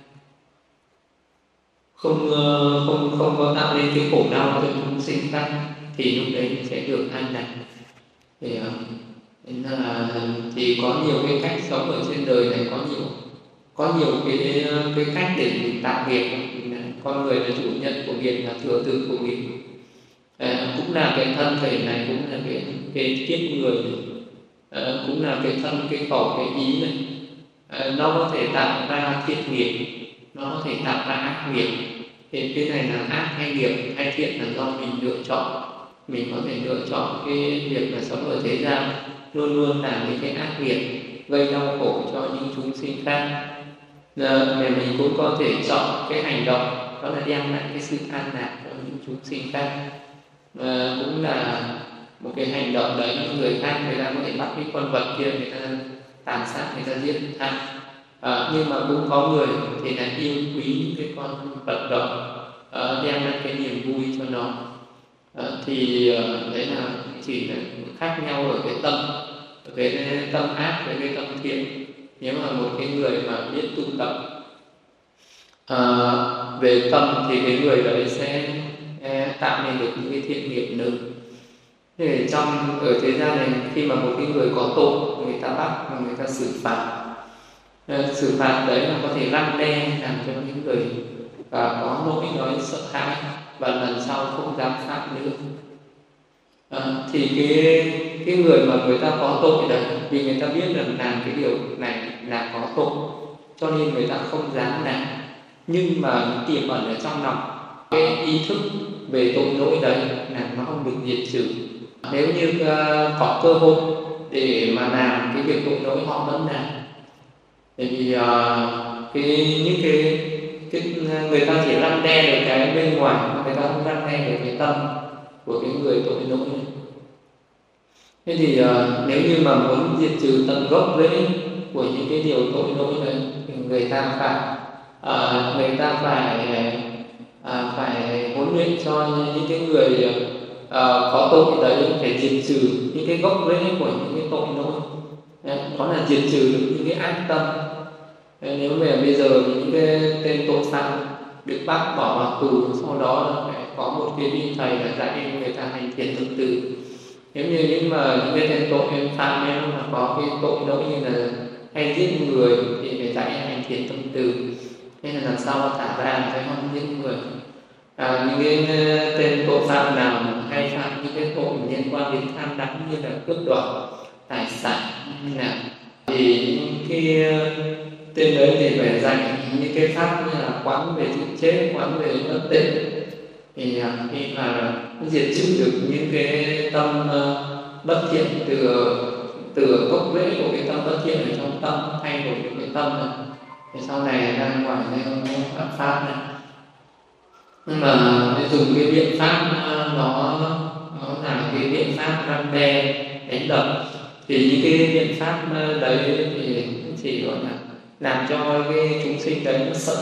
không có tạo nên cái khổ đau cho chúng sinh khác, thì lúc đấy mình sẽ được an lạc. Thì có nhiều cái cách sống ở trên đời này, có nhiều cái cách để mình tạo nghiệp. Con người là chủ nhân của nghiệp, là thừa tự của nghiệp, cũng là cái thân thể này, cũng là cái kiếp người này, cũng là cái thân, cái khẩu, cái ý này, nó có thể tạo ra thiện nghiệp, nó có thể tạo ra ác nghiệp. Thì cái này là ác hay nghiệp hay thiện là do mình lựa chọn. Mình có thể lựa chọn cái việc là sống ở thế gian luôn luôn làm những cái ác nghiệp gây đau khổ cho những chúng sinh khác. Mà mình cũng có thể chọn cái hành động đó là đem lại cái sự an lạc cho những chúng sinh khác. Cũng là một cái hành động đấy, những người khác người ta có thể bắt cái con vật kia, người ta tàn sát, người ta giết hại. Nhưng mà cũng có người thì là yêu quý những cái con vật đó, đem lại cái niềm vui cho nó. Thì đấy là chỉ là khác nhau ở cái tâm, cái tâm ác với cái tâm thiện. Nếu mà một cái người mà biết tu tập về tâm thì cái người đấy sẽ tạo nên được những cái thiện nghiệp lớn. Thế ở thế gian này, khi mà một cái người có tội, người ta bắt, người ta xử phạt. Xử phạt đấy là có thể răn đe, làm cho những người có nỗi nói sợ hãi và lần sau không dám phạm nữa. Thì cái người mà người ta có tội đấy, vì người ta biết là làm cái điều này là có tội, cho nên người ta không dám làm. Nhưng mà tiềm ẩn ở trong lòng cái ý thức về tội lỗi đấy là nó không được diệt trừ. Nếu như có cơ hội để mà làm cái việc tội lỗi, họ vẫn làm. Bởi vì người ta chỉ răn đe được cái bên ngoài, người ta không răn đe được cái tâm của cái người tội lỗi. Thế thì nếu như mà muốn diệt trừ tận gốc rễ của những cái điều tội lỗi đấy, thì người ta phải huấn luyện cho những cái người có tội đấy phải diệt trừ những cái gốc rễ của những cái tội lỗi. Đó là diệt trừ được những cái ác tâm. Nếu mà bây giờ những cái tên tội phạm được bắt bỏ vào tù, sau đó phải có một cái vị thầy là dạy người ta hành thiện tâm từ. Nếu như những cái tên tội phạm em mà có cái tội lỗi như là hay giết người thì phải dạy hành thiện tâm từ, nên là làm sao thả ra phải không giết người. Những cái tên tội phạm nào hay phạm những cái tội liên quan đến tham đắm như là cướp đoạt tài sản, thì những cái tên đấy thì phải dạy những cái pháp như là quán về sự chết, quán về bất tịnh. Thì khi mà diệt trừ được những cái tâm bất thiện từ gốc rễ của cái tâm bất thiện ở trong tâm, thay đổi được cái tâm này, thì sau này ra ngoài này phạm pháp này. Nhưng mà dùng cái biện pháp nó là cái biện pháp răn đe, đánh đập, thì những cái biện pháp đấy thì chỉ gọi là làm cho cái chúng sinh đấy nó sợ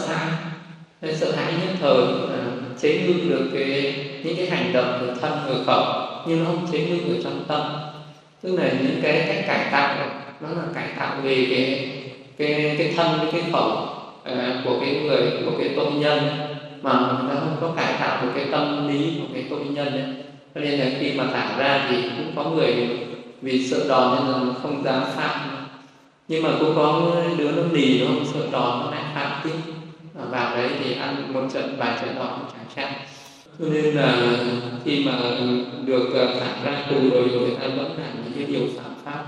hãi nhất thời, chế ngự được những cái hành động ở thân ở khẩu, nhưng nó không chế ngự ở trong tâm. Tức là những cái cách cải tạo này, nó là cải tạo về cái thân với cái khẩu của cái người, của cái tội nhân, mà người ta không có cải tạo được cái tâm lý của cái tội nhân ấy. Cho nên là khi mà thả ra thì cũng có người vì sợ đòn nên là không dám phạm, nhưng mà cũng có đứa nó lì, nó không sợ đòn nó lại phạm tiếp, vào đấy thì ăn một trận vài trận đòn cũng chẳng chắc. Cho nên là khi mà được thả ra tù rồi người ta vẫn làm những cái điều phạm pháp.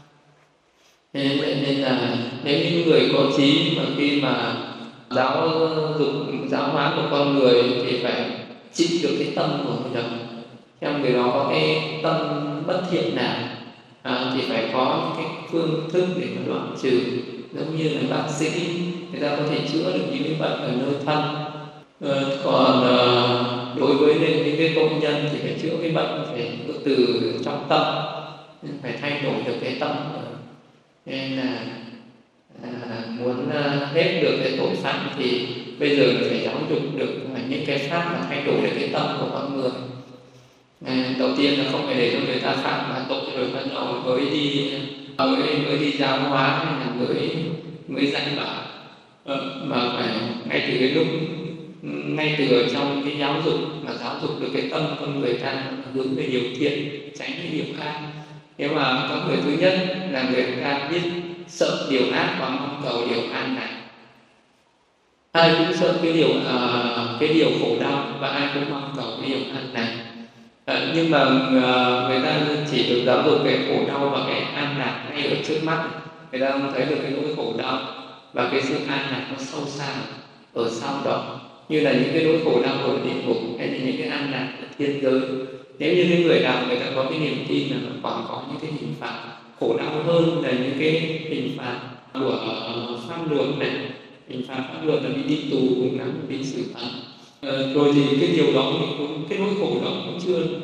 Nên là nếu những người có trí mà khi mà giáo dục, giáo hóa một con người thì phải trị được cái tâm của người đó. Trong người đó có cái tâm bất thiện nào thì phải có những cái phương thức để mà đoạn trừ. Giống như là bác sĩ, người ta có thể chữa được những cái bệnh ở nơi thân. Còn đối với những cái công nhân thì phải chữa cái bệnh phải từ trong tâm, nên phải thay đổi được cái tâm. Nên là muốn hết được cái tội phạm thì bây giờ phải giáo dục được những cái pháp mà thay đổi được cái tâm của con người. Đầu tiên là không phải để cho người ta phạm mà tội rồi bắt đầu mới đi giáo hóa hay là mới dạy bảo, mà phải ngay từ cái lúc, ngay từ ở trong cái giáo dục mà giáo dục được cái tâm con người ta hướng về điều thiện, tránh cái điều ác. Nếu mà có người thứ nhất là người ta biết sợ điều ác và mong cầu điều an lành. Ai cũng sợ cái điều khổ đau và ai cũng mong cầu cái điều an lành. Nhưng mà người ta chỉ được giáo dục cái khổ đau và cái an lạc ngay ở trước mắt, người ta không thấy được cái nỗi khổ đau và cái sự an lạc nó sâu xa ở sau đó, như là những cái nỗi khổ đau ở địa ngục hay là những cái an lạc ở thiên giới. Nếu như cái người nào người ta có cái niềm tin là còn có những cái hình phạt khổ đau hơn là những cái hình phạt của pháp luật này, hình phạt pháp luật là bị đi tù cùng lắm bị xử phạt. Rồi thì cái điều đó cũng, cái nỗi khổ đó cũng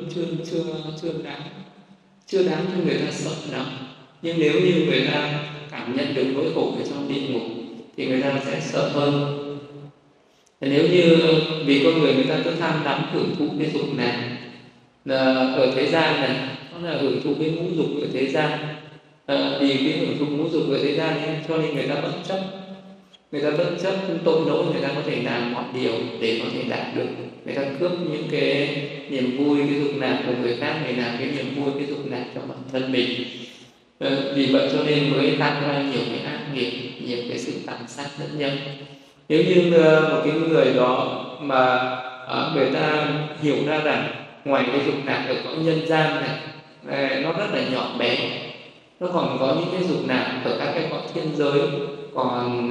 chưa đáng cho người ta sợ lắm. Nhưng nếu như người ta cảm nhận được nỗi khổ ở trong địa ngục thì người ta sẽ sợ hơn. Nếu như vì con người ta cứ tham đắm hưởng thụ cái dục này ở thế gian này, nó là hưởng thụ cái ngũ dục ở thế gian, vì cái hưởng thụ ngũ dục ở thế gian ấy, cho nên người ta bất chấp. Người ta bất chấp tội lỗi, người ta có thể làm mọi điều để có thể đạt được. Người ta cướp những cái niềm vui, cái dục lạc của người khác để làm cái niềm vui, cái dục lạc cho bản thân mình. Vì vậy cho nên mới tạo ra nhiều cái ác nghiệp, nhiều cái sự tàn sát lẫn nhau. Nếu như một cái người đó mà người ta hiểu ra rằng ngoài cái dục lạc ở cõi nhân gian này nó rất là nhỏ bé, nó còn có những cái dục lạc ở các cái cõi thiên giới còn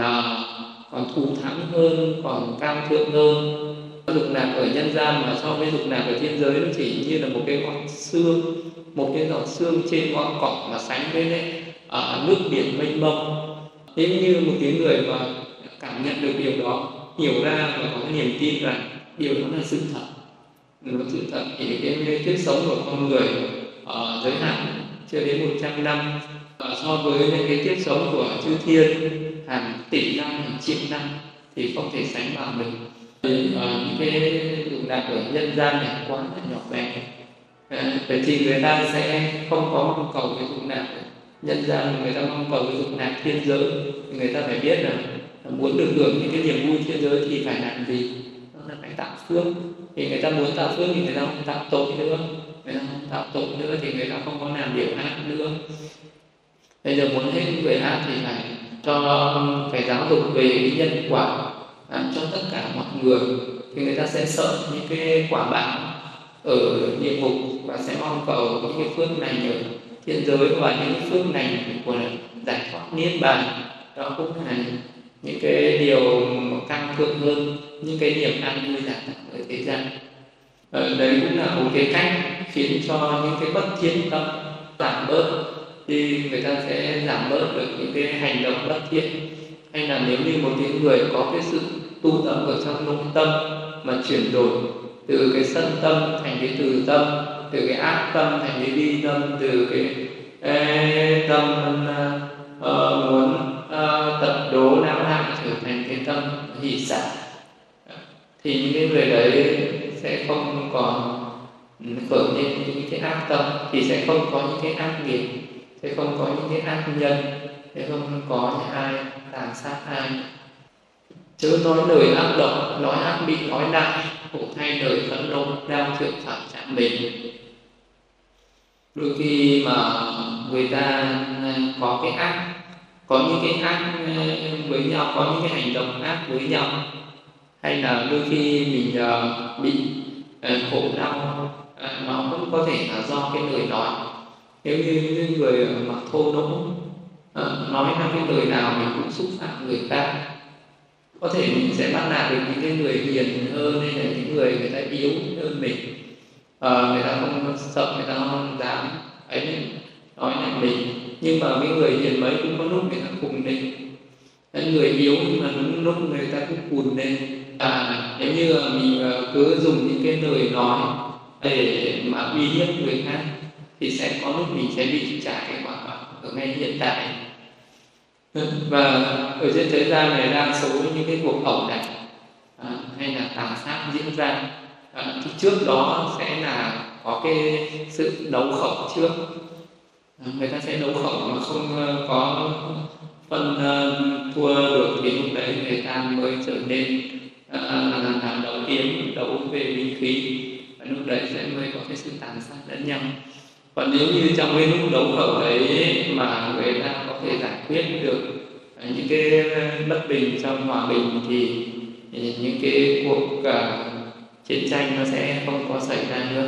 thù thắng hơn, còn cao thượng hơn. Dục lạc ở nhân gian mà so với dục lạc ở thiên giới nó chỉ như là một cái ngọn xương, một cái giọt xương trên ngọn cỏ mà sánh với nước biển mênh mông. Nếu như một cái người mà cảm nhận được điều đó, hiểu ra và có cái niềm tin rằng điều đó là sự thật, nó sự thật, thì cái kiếp sống của con người giới hạn chưa đến 100 năm, so với cái kiếp sống của chư thiên hàng tỷ năm, hàng triệu năm thì không thể sánh bằng được. Những cái dục lạc ở nhân gian này quá là nhỏ bé, vậy thì người ta sẽ không có mong cầu cái dục lạc nhân gian, người ta mong cầu cái dục lạc thiên giới. Người ta phải biết là muốn được hưởng những cái niềm vui thiên giới thì phải làm gì? Đó là phải tạo phước. Thì người ta muốn tạo phước thì người ta không tạo tội nữa, người ta không tạo tội nữa thì người ta không có làm điều ác nữa. Bây giờ muốn hết người ác thì phải giáo dục về cái nhân quả cho tất cả mọi người, thì người ta sẽ sợ những cái quả báo ở địa ngục và sẽ mong cầu những cái phước này ở thiên giới, và những cái phước này của giải thoát niết bàn. Đó cũng là những cái điều cao thượng hơn những cái niềm an vui lạc ở thế gian. Đấy cũng là một cái cách khiến cho những cái bất thiện tâm giảm bớt, thì người ta sẽ giảm bớt được những cái hành động bất thiện. Hay là nếu như một cái người có cái sự tu tập ở trong nội tâm mà chuyển đổi từ cái sân tâm thành cái từ tâm, từ cái ác tâm thành cái vi tâm, từ cái tâm muốn tận đố não hại trở thành cái tâm hỷ xả, thì những cái người đấy sẽ không còn khởi lên những cái ác tâm thì sẽ không có những cái ác nghiệp, sẽ không có những cái ác nhân, sẽ không có những ai tàn sát ai. Chớ nói lời ác độc, nói ác bị nói lại, khổ thay lời phẫn nộ, đao thượng phạm chạm mình. Đôi khi mà người ta có cái ác, có những cái ác với nhau, có những cái hành động ác với nhau, hay là đôi khi mình bị khổ đau, nó cũng có thể là do cái lời nói. Nếu như những người mà thô lỗ nói ra cái lời nào mình cũng xúc phạm người ta, có thể mình sẽ bắt nạt được những cái người hiền hơn, hay là những người ta yếu hơn mình, người ta không sợ, người ta không dám ấy nói lại mình. Nhưng mà cái người hiền mấy cũng có lúc người ta khùng lên, người yếu nhưng mà lúc người ta cũng cùn lên. Nếu như mình cứ dùng những cái lời nói để mà uy hiếp người khác thì sẽ có lúc mình sẽ bị trả cái quả ở ngay hiện tại. Và ở trên thế gian này đa số những cái cuộc ẩu đả hay là tàn sát diễn ra thì trước đó sẽ là có cái sự đấu khẩu trước. Người ta sẽ đấu khẩu mà không có phân thua được thì lúc đấy người ta mới trở nên làm đấu kiếm, đấu về binh khí, và lúc đấy sẽ mới có cái sự tàn sát lẫn nhau. Còn nếu như trong cái lúc đấu khẩu đấy mà người ta có thể giải quyết được những cái bất bình trong hòa bình thì những cái cuộc chiến tranh nó sẽ không có xảy ra nữa.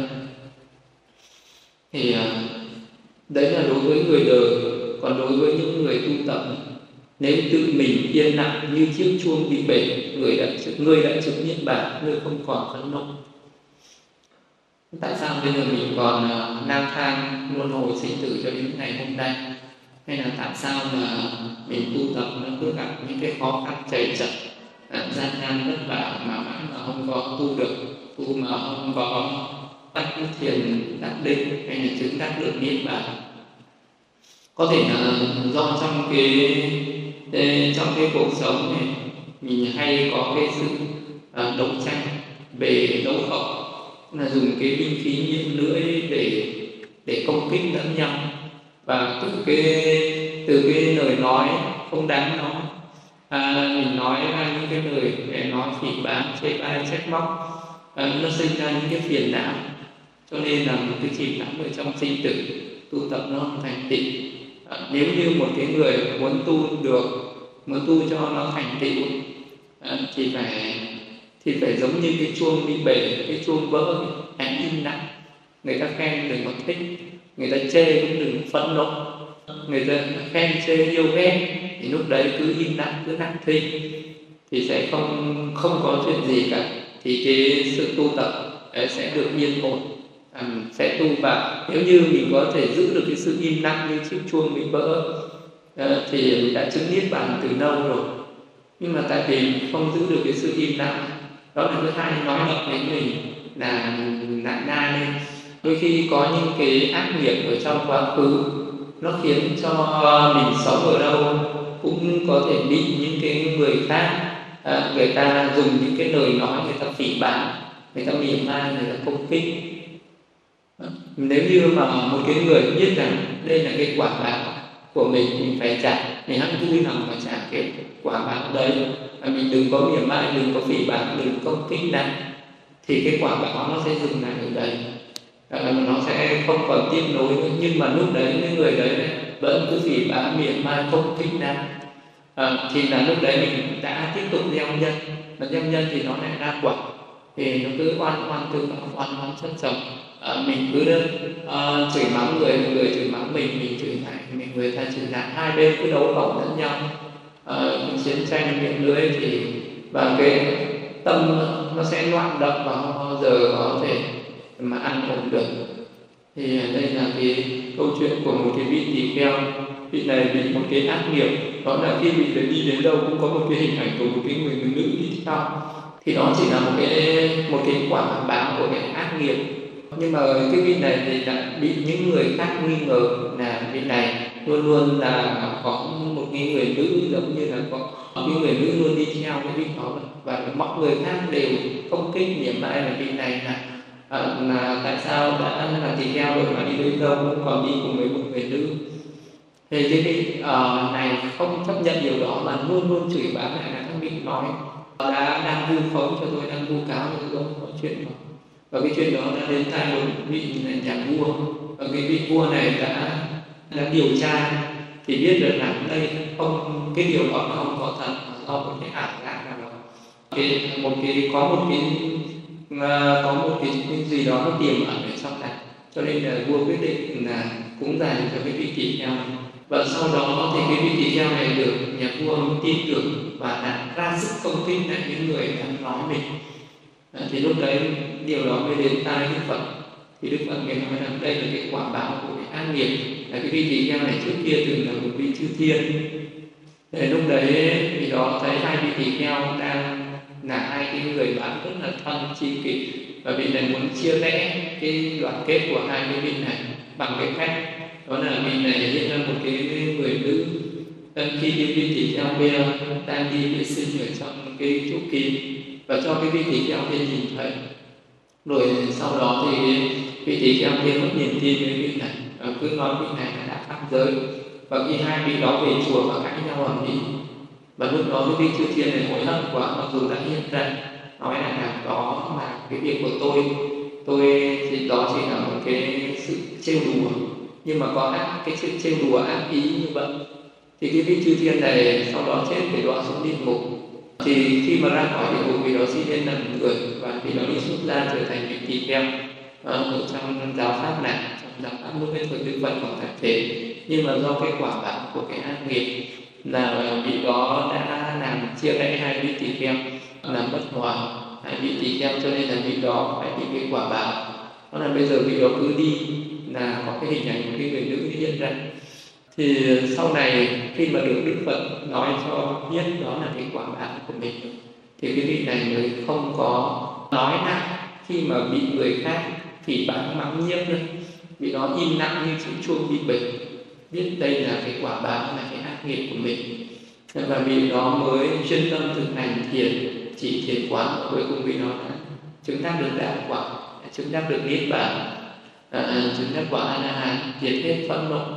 Thì đấy là đối với người đời. Còn đối với những người tu tập, nếu tự mình yên lặng như chiếc chuông bị bể, người đã chứng niết bàn, người không còn phẫn nộ. Tại sao bây giờ mình còn lang thang luân hồi sinh tử cho đến ngày hôm nay? Hay là tại sao mà mình tu tập nó cứ gặp những cái khó khăn trầy trật, gian nan vất vả mà mãi mà không có tu được, tu mà không có đắc thiền đắc định hay là chứng đắc được niết bàn? Có thể là do trong cái cuộc sống này mình hay có cái sự đấu tranh về đấu khẩu, là dùng cái binh khí nhiễm lưỡi để công kích lẫn nhau, và từ cái lời nói không đáng nói, mình nói ra những cái lời để nói phỉ báng, chê bai, trách móc, nó sinh ra những cái phiền não. Cho nên là một cái chìm đắm ở trong sinh tử, tu tập nó không thành tựu. Nếu như một cái người muốn tu cho nó thành tựu thì phải giống như cái chuông bị bể, cái chuông vỡ, hãy im lặng. Người ta khen đừng có thích, người ta chê cũng đừng phẫn nộ. Người ta khen chê yêu ghét thì lúc đấy cứ im lặng, cứ lặng thinh thì sẽ không có chuyện gì cả. Thì cái sự tu tập sẽ được yên ổn, sẽ tu. Và nếu như mình có thể giữ được cái sự im lặng như chiếc chuông bị vỡ thì mình đã chứng niết bàn từ lâu rồi. Nhưng mà tại vì không giữ được cái sự im lặng, đó là thứ hai, nói động đến mình là lại na lên. Đôi khi có những cái ác nghiệp ở trong quá khứ, nó khiến cho mình sống ở đâu cũng có thể bị những cái người khác, người ta dùng những cái lời nói, người ta phỉ báng, người ta mỉa mai, người ta công kích. Nếu như mà một cái người biết rằng đây là cái quả báo của mình phải trả, mình hãy vui lòng mà trả cái quả báo đấy. Mình đừng có mỉa mai, đừng có phỉ báng, đừng công kích lại, thì cái quả báo nó sẽ dừng lại ở đây, nó sẽ không còn tiếp nối nữa. Nhưng mà lúc đấy cái người đấy vẫn cứ phỉ báng, mỉa mai, công kích lại, thì là lúc đấy mình đã tiếp tục gieo nhân, mà gieo nhân thì nó lại ra quả, thì nó cứ oan chất chồng. Mình cứ chửi mắng người chửi mắng mình chửi lại người ta chửi lại, hai bên cứ đấu khẩu lẫn nhau, chiến tranh miệng lưỡi thì và cái tâm nó sẽ loạn động và không bao giờ có thể mà an ổn được. Thì đây là cái câu chuyện của một cái vị tỳ kheo. Vị này bị một cái ác nghiệp, đó là khi vị đấy đi đến đâu cũng có một cái hình ảnh của một cái người nữ đi theo, thì đó chỉ là một cái quả báo của cái ác nghiệp. Nhưng mà cái vị này thì lại bị những người khác nghi ngờ là vị này luôn luôn là có một cái người nữ, giống như là có cái người nữ luôn đi theo cái vị đó, và mọi người khác đều công kích mỉa mai là vị này là là tại sao đã là tỳ kheo rồi mà đi đến đâu cũng còn đi cùng với một người nữ. Thì cái vị này không chấp nhận điều đó mà luôn luôn chửi báng lại là các vị nói đang vu khống cho tôi, đang vu cáo cho tôi có chuyện đó. Và cái chuyện đó đã đến tai một vị nhà vua, và cái vị vua này đã điều tra thì biết được là đây không, cái điều đó không có thật, do một cái ảo giác nào đó, có một cái gì đó nó tiềm ẩn ở trong này, cho nên là vua quyết định là cúng dường cho cái vị tỳ kheo này. Và sau đó thì cái vị tỳ kheo này được nhà vua tin tưởng và đã ra sức công kích lại những người đang nói mình. Thì lúc đấy điều đó mới đến tai Đức Phật. Thì Đức Phật mới nói rằng đây là cái quả báo của cái ác nghiệp, là cái vị tỳ kheo này trước kia từng là một vị chư thiên. Để lúc đấy vì đó thấy hai vị tỳ kheo đang là hai cái người bạn rất là thân chi kỷ, và vị này muốn chia rẽ cái đoàn kết của hai cái vị này bằng cái cách đó là vị này hiện ra một cái người nữ khi cái vị tỳ kheo kia đang đi vệ sinh ở trong cái chỗ kín, và cho cái vị tỳ kheo kia nhìn thấy. Rồi sau đó thì vị tỳ kheo kia mất niềm tin với vị này, cứ nói vị này là đã phạm giới. Và khi hai vị đó về chùa và cãi nhau ở mỹ, và lúc đó cái vị chư thiên này hối hận quá, mặc dù đã hiện ra nói là đó là cái việc của tôi thì đó chỉ là một cái sự trêu đùa, nhưng mà có cái sự trêu đùa ác ý như vậy. Thì cái vị chư thiên này sau đó chết phải đọa xuống địa ngục. Thì khi mà ra khỏi địa ngục, vị đó xin lên làm người, và vị đó đi xuất gia trở thành vị tỳ kheo ở trong giáo pháp này, trong giáo pháp lúc ấy thời Đức Phật còn tại thế. Nhưng mà do cái quả báo của cái ác nghiệp là vị đó đã làm chia rẽ hai vị tỳ kheo, làm bất hòa hai vị tỳ kheo, cho nên là vị đó phải bị cái quả báo. Đó là bây giờ vị đó cứ đi là có cái hình ảnh của cái người nữ hiện ra. Thì sau này khi mà được Đức Phật nói cho biết đó là cái quả báo của mình, thì cái vị này mới không có nói lại khi mà bị người khác phỉ báng mắng nhiếc nữa. Vị đó im lặng như chim chuông bị bệnh, biết đây là cái quả báo, là cái ác nghiệp của mình. Và vị đó mới chuyên tâm thực hành thiền, chỉ thiền quán, và cuối cùng vị đó đã chứng đắc được đạo quả, chứng đắc được niết bàn, chứng đắc quả A La Hán, diệt hết phẫn nộ.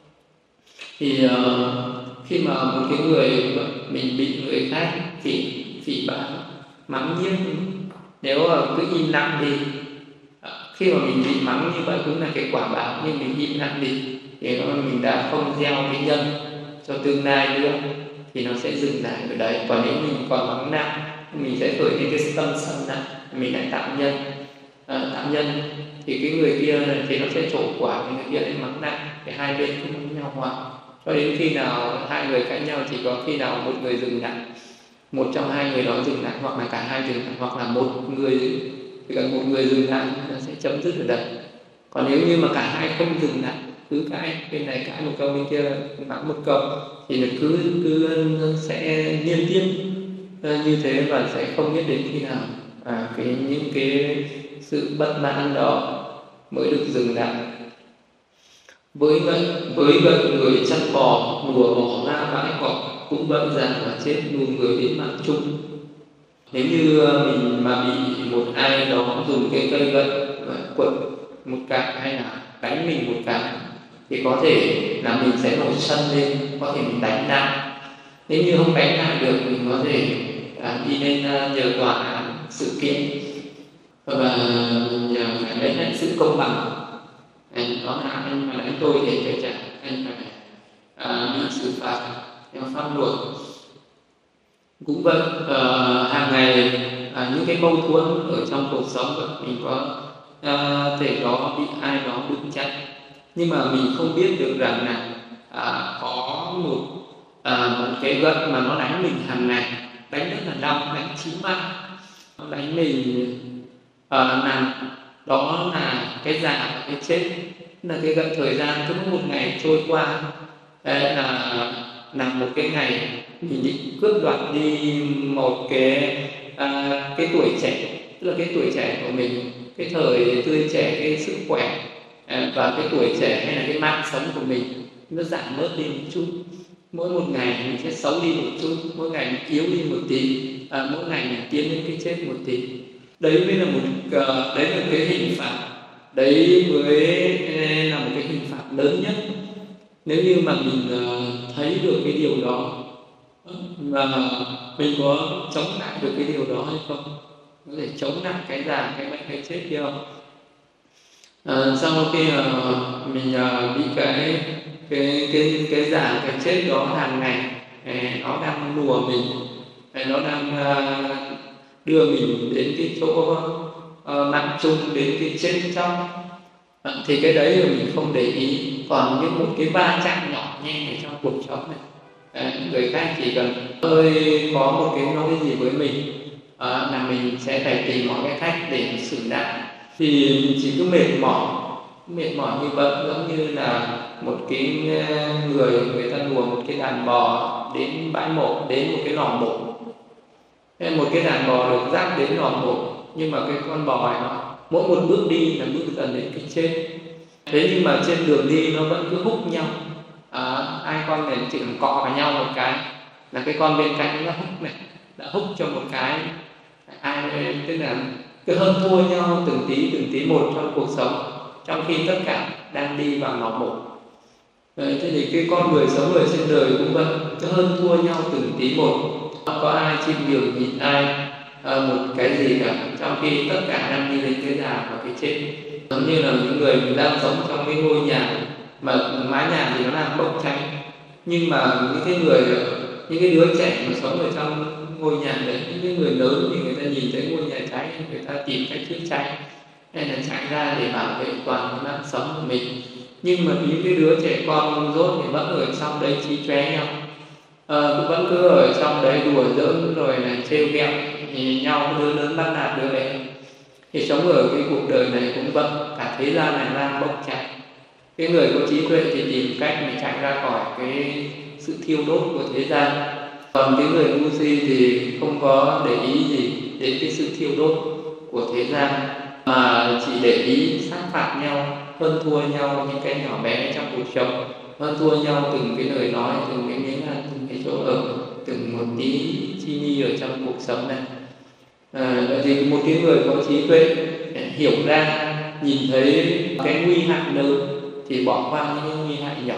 Thì khi mà một cái người mình bị người khác phỉ báng mắng nhiếc, nếu cứ im lặng đi, khi mà mình bị mắng như vậy cũng là cái quả báo, nhưng mình im lặng đi thì mình đã không gieo cái nhân cho tương lai nữa, thì nó sẽ dừng lại ở đấy. Còn nếu mình còn mắng nặng, mình sẽ khởi lên cái tâm sân nặng, mình lại tạo nhân, thì cái người kia thì nó sẽ trổ quả, người kia lại mắng nặng, thì hai bên cũng mắng nhau hòa, cho đến khi nào hai người cãi nhau, chỉ có khi nào một người dừng lại, một trong hai người đó dừng lại, hoặc là cả hai dừng lại, hoặc là một người dừng lại, nó sẽ chấm dứt ở đây. Còn nếu như mà cả hai không dừng lại, cứ cãi, bên này cãi một câu, bên kia mắng một câu, thì nó cứ sẽ liên tiếp như thế, và sẽ không biết đến khi nào những cái sự bất mãn đó mới được dừng lại. Với vậy người chăn bò đùa bỏ ra bãi cỏ, cũng vậy già và chết nuôi người đến mạng chung. Nếu như mình mà bị một ai đó dùng cái cây gậy quật một cái, hay là đánh mình một cái, thì có thể là mình sẽ nổi sân lên, có thể mình đánh lại. Nếu như không đánh lại được, mình có thể đi lên nhờ tòa án sự kiện, và nhờ phải lấy lại sự công bằng. Đó là anh mà đánh tôi thì phải trả, anh phải bị xử phạt theo pháp luật. Cũng vậy, hàng ngày những cái mâu thuẫn ở trong cuộc sống mình có thể đó bị ai đó đụng chạm, nhưng mà mình không biết được rằng là có một cái gậy mà nó đánh mình hàng ngày, đánh rất là đau, đánh chí mạng, nó đánh mình làm đó là cái già và cái chết, là cái gậy thời gian. Cứ một ngày trôi qua là một cái ngày mình định cướp đoạt đi một cái tuổi trẻ, tức là cái tuổi trẻ của mình, cái thời tươi trẻ, cái sức khỏe và cái tuổi trẻ hay là cái mạng sống của mình, nó giảm bớt đi một chút. Mỗi một ngày mình sẽ xấu đi một chút, mỗi ngày mình yếu đi một tí, mỗi ngày mình tiến đến cái chết một tí. Đấy mới là đấy là cái hình phạt, đấy mới là một cái hình phạt lớn nhất. Nếu như mà mình thấy được cái điều đó và mình có chống lại được cái điều đó hay không, có thể chống lại cái già, cái bệnh, cái chết kia không. Sau khi mình bị cái già, cái chết đó hàng ngày, nó đang lùa mình, nó đang đưa mình đến cái chỗ nặng chung, đến cái chết chóc, thì cái đấy là mình không để ý. Còn những một cái va chạm nhỏ nhẹ ở trong cuộc sống này, người khác chỉ cần hơi có một cái nói gì với mình là mình sẽ phải tìm mọi cái cách để xử lại. Thì mình chỉ cứ mệt mỏi như vậy, giống như là một cái người ta lùa một cái đàn bò đến bãi mộ, đến một cái lò mổ. Một cái đàn bò được dắt đến lò mổ, nhưng mà cái con bò này nó mỗi một bước đi là bước dần đến cái chết. Thế nhưng mà trên đường đi nó vẫn cứ húc nhau, hai con này chỉ cần cọ vào nhau một cái là cái con bên cạnh nó húc này, đã húc cho một cái. Tức là cứ hơn thua nhau từng tí một trong cuộc sống, trong khi tất cả đang đi vào lò mổ. Thế thì cái con người sống ở trên đời cũng vậy, cứ hơn thua nhau từng tí một, không có ai chịu nhường nhịn ai một cái gì cả, trong khi tất cả đang đi đến cái già và cái chết. Giống như là những người đang sống trong cái ngôi nhà mà mái nhà thì nó đang bốc cháy, nhưng mà những cái đứa trẻ mà sống ở trong ngôi nhà đấy, những cái người lớn thì người ta nhìn thấy ngôi nhà cháy, người ta tìm cách chữa cháy hay là chạy ra để bảo vệ toàn mạng sống của mình. Nhưng mà những cái đứa trẻ con rốt thì vẫn ở trong đấy chí chóe nhau, vẫn cứ ở trong đấy đùa giỡn rồi là trêu ghẹo nhau, đứa lớn bắt nạt đứa bé. Thì sống ở cái cuộc đời này cũng vậy, cả thế gian này đang bốc cháy. Cái người có trí tuệ thì tìm cách mình chạy ra khỏi cái sự thiêu đốt của thế gian, còn cái người ngu si thì không có để ý gì đến cái sự thiêu đốt của thế gian, mà chỉ để ý sát phạt nhau, hơn thua nhau những cái nhỏ bé trong cuộc sống, hơn thua nhau từng cái lời nói, từng cái miếng ăn, từng cái chỗ ở, từng một tí chi nhi ở trong cuộc sống này. Vậy thì một cái người có trí tuệ hiểu ra, nhìn thấy cái nguy hại lớn thì bỏ qua những cái nguy hại nhỏ,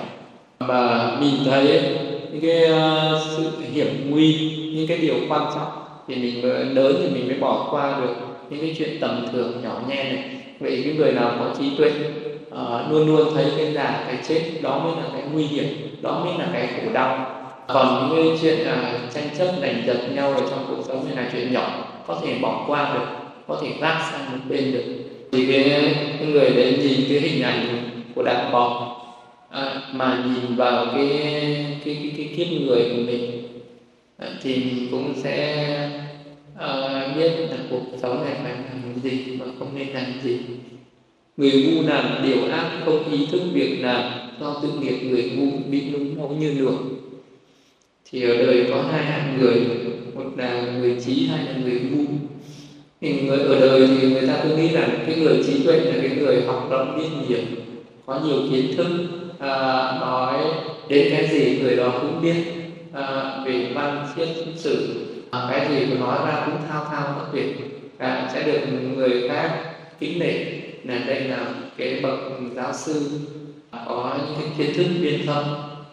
và nhìn thấy những cái sự hiểm nguy, những cái điều quan trọng thì mình lớn thì mình mới bỏ qua được những cái chuyện tầm thường nhỏ nhen này. Vậy cái người nào có trí tuệ luôn luôn thấy cái già, cái chết đó mới là cái nguy hiểm, đó mới là cái khổ đau. Còn những cái chuyện tranh chấp giành giật nhau ở trong cuộc sống này là chuyện nhỏ, có thể bỏ qua được, có thể gác sang một bên được. Thì cái người đấy nhìn cái hình ảnh của đàn bò mà nhìn vào cái kiếp người của mình thì mình cũng sẽ biết là cuộc sống này phải làm gì và không nên làm gì. Người ngu làm điều ác không ý thức việc làm, do tự nghiệp người ngu bị nung máu như lửa. Thì ở đời có hai hạng người, một là người trí, hai là người ngu. Thì người ở đời thì người ta cứ nghĩ là cái người trí tuệ là cái người học rộng biết nhiều, có nhiều kiến thức, nói đến cái gì người đó cũng biết, về văn triết sử, cái gì cũng nói ra cũng thao thao bất tuyệt, sẽ được người khác kính nể là đây là cái bậc giáo sư có những cái kiến thức uyên thâm.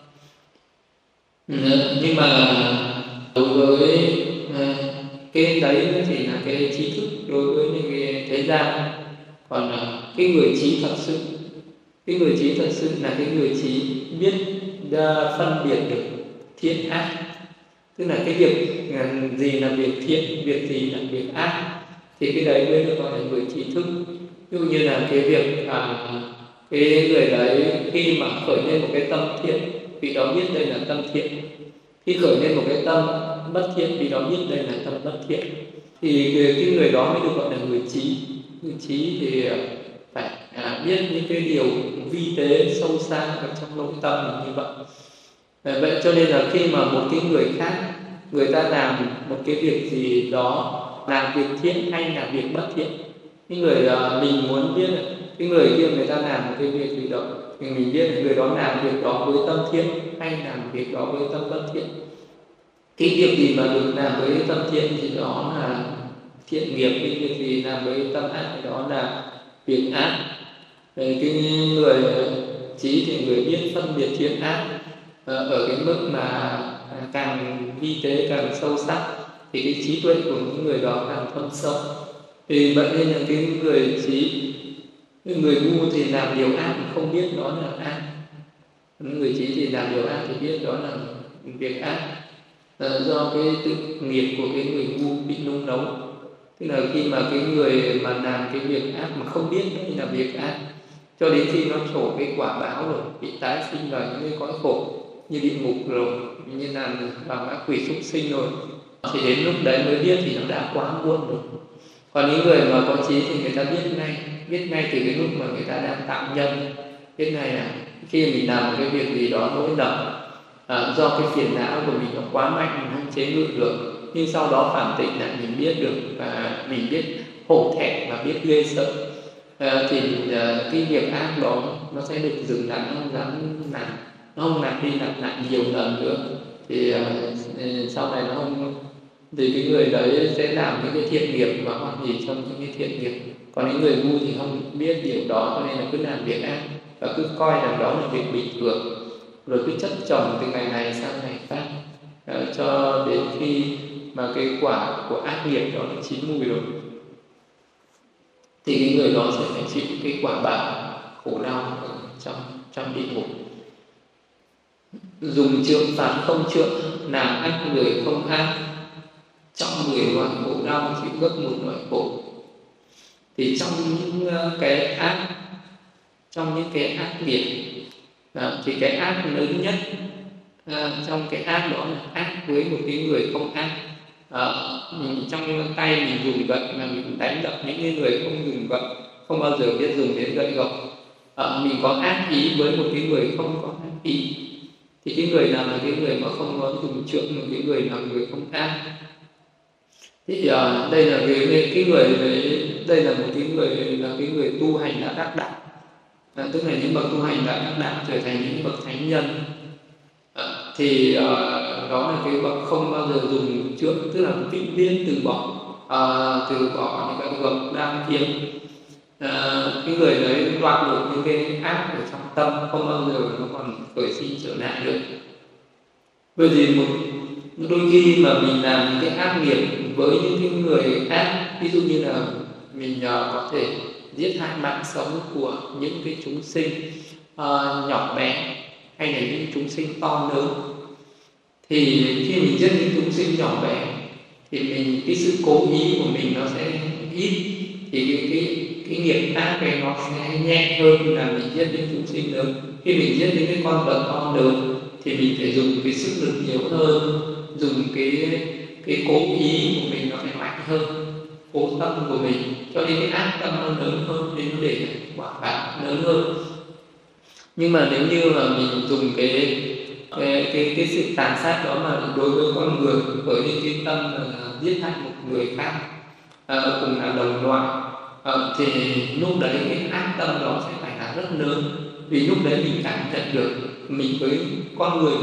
Nhưng mà đối với cái đấy thì là cái trí thức đối với những cái thế gian. Còn cái người trí thật sự, cái người trí thật sự là cái người trí biết phân biệt được thiện ác, tức là cái việc gì là việc thiện, việc gì là việc ác, thì cái đấy mới được gọi là người trí thức. Ví dụ như là cái việc cái người đấy khi mà khởi lên một cái tâm thiện, vì đó biết đây là tâm thiện. Khi khởi lên một cái tâm bất thiện, vì đó biết đây là tâm bất thiện, thì cái người đó mới được gọi là người trí. Người trí thì phải biết những cái điều vi tế sâu xa ở trong nội tâm mình như vậy. Vậy cho nên là khi mà một cái người khác, người ta làm một cái việc gì đó, làm việc thiện hay là việc bất thiện, cái người mình muốn biết là cái người kia người ta làm một cái việc gì đó, thì mình biết là người đó làm việc đó với tâm thiện hay làm việc đó với tâm bất thiện. Cái việc gì mà được làm với tâm thiện thì đó là thiện nghiệp, cái việc gì làm với tâm ác thì đó là việc ác. Cái người trí thì người biết phân biệt thiện ác ở cái mức mà càng vi tế càng sâu sắc, thì cái trí tuệ của những người đó càng thâm sâu. Vì vậy nên là cái người trí, cái người ngu thì làm điều ác không biết đó là ác, người trí thì làm điều ác thì biết đó là việc ác. Do cái tự nghiệp của cái người ngu bị nung nấu, tức là khi mà cái người mà làm cái việc ác mà không biết đây là việc ác, cho đến khi nó trổ cái quả báo rồi, bị tái sinh vào những cái cõi khổ như địa ngục rồi, như là vào ngã quỷ súc sinh rồi, thì đến lúc đấy mới biết thì nó đã quá muộn rồi. Còn những người mà có trí thì người ta biết ngay từ cái lúc mà người ta đang tạo nhân, biết ngay là khi mình làm một cái việc gì đó lỗi lầm, do cái phiền não của mình nó quá mạnh, mình không chế ngự được, nhưng sau đó phản tỉnh lại mình biết được và mình biết hổ thẹn và biết ghê sợ, thì cái việc ác đó nó sẽ được dừng lại, nó không dám làm, nó không lặp đi lặp lại nhiều lần nữa, thì sau này nó không, thì cái người đấy sẽ làm những cái thiện nghiệp và hoan hỉ trong những cái thiện nghiệp. Còn những người ngu thì không biết điều đó, cho nên là cứ làm việc ác và cứ coi rằng đó là việc bình thường, rồi cứ chất chồng từ ngày này sang ngày khác, cho đến khi mà cái quả của ác nghiệp đó nó chín mùi rồi, thì cái người đó sẽ phải chịu cái quả báo khổ đau ở trong địa ngục. Dùng trượng phạt không trượng, làm ác người không ác, trong 10 loại khổ đau chịu gấp một loại khổ. Thì trong những cái ác nghiệp, thì cái ác lớn nhất trong cái ác đó là ác với một cái người không ác. Trong tay mình dùng gậy mà mình đánh đập những cái người không dùng gậy, không bao giờ biết dùng đến gậy gộc. Mình có ác ý với một cái người không có ác ý, thì cái người nào là cái người mà không có dùng trượng, mà cái người nào người không ác. Thì đây là cái người đấy, đây là một cái người tu hành đã đắc đạo, tức là những bậc tu hành đã đắc đạo trở thành những bậc thánh nhân. Thì đó là cái bậc không bao giờ dùng trượng, tức là vĩnh viễn từ bỏ những cái bậc đam kiếm. Cái người đấy đoạt được những cái ác ở trong tâm, không bao giờ nó còn khởi sinh trở lại được. Bởi vì đôi khi mà mình làm những cái ác nghiệp với những cái người ác, ví dụ như là mình có thể giết hại mạng sống của những cái chúng sinh nhỏ bé, hay là những chúng sinh to lớn, thì khi mình giết những chúng sinh nhỏ bé thì cái sự cố ý của mình nó sẽ ít, thì cái nghiệp ác này nó sẽ nhẹ hơn là mình giết những chúng sinh lớn. Khi mình giết những cái con vật to lớn thì mình phải dùng cái sức lực nhiều hơn, dùng cái cố ý của mình nó phải mạnh hơn, cố tâm của mình, cho nên cái ác tâm nó lớn hơn, nên nó để lại quả báo lớn hơn. Nhưng mà nếu như mà mình dùng cái sự tàn sát đó mà đối với con người, với những cái tâm là giết hại một người khác cùng là đồng loại, thì lúc đấy cái ác tâm đó sẽ phải là rất lớn. Vì lúc đấy mình cảm nhận được mình với con người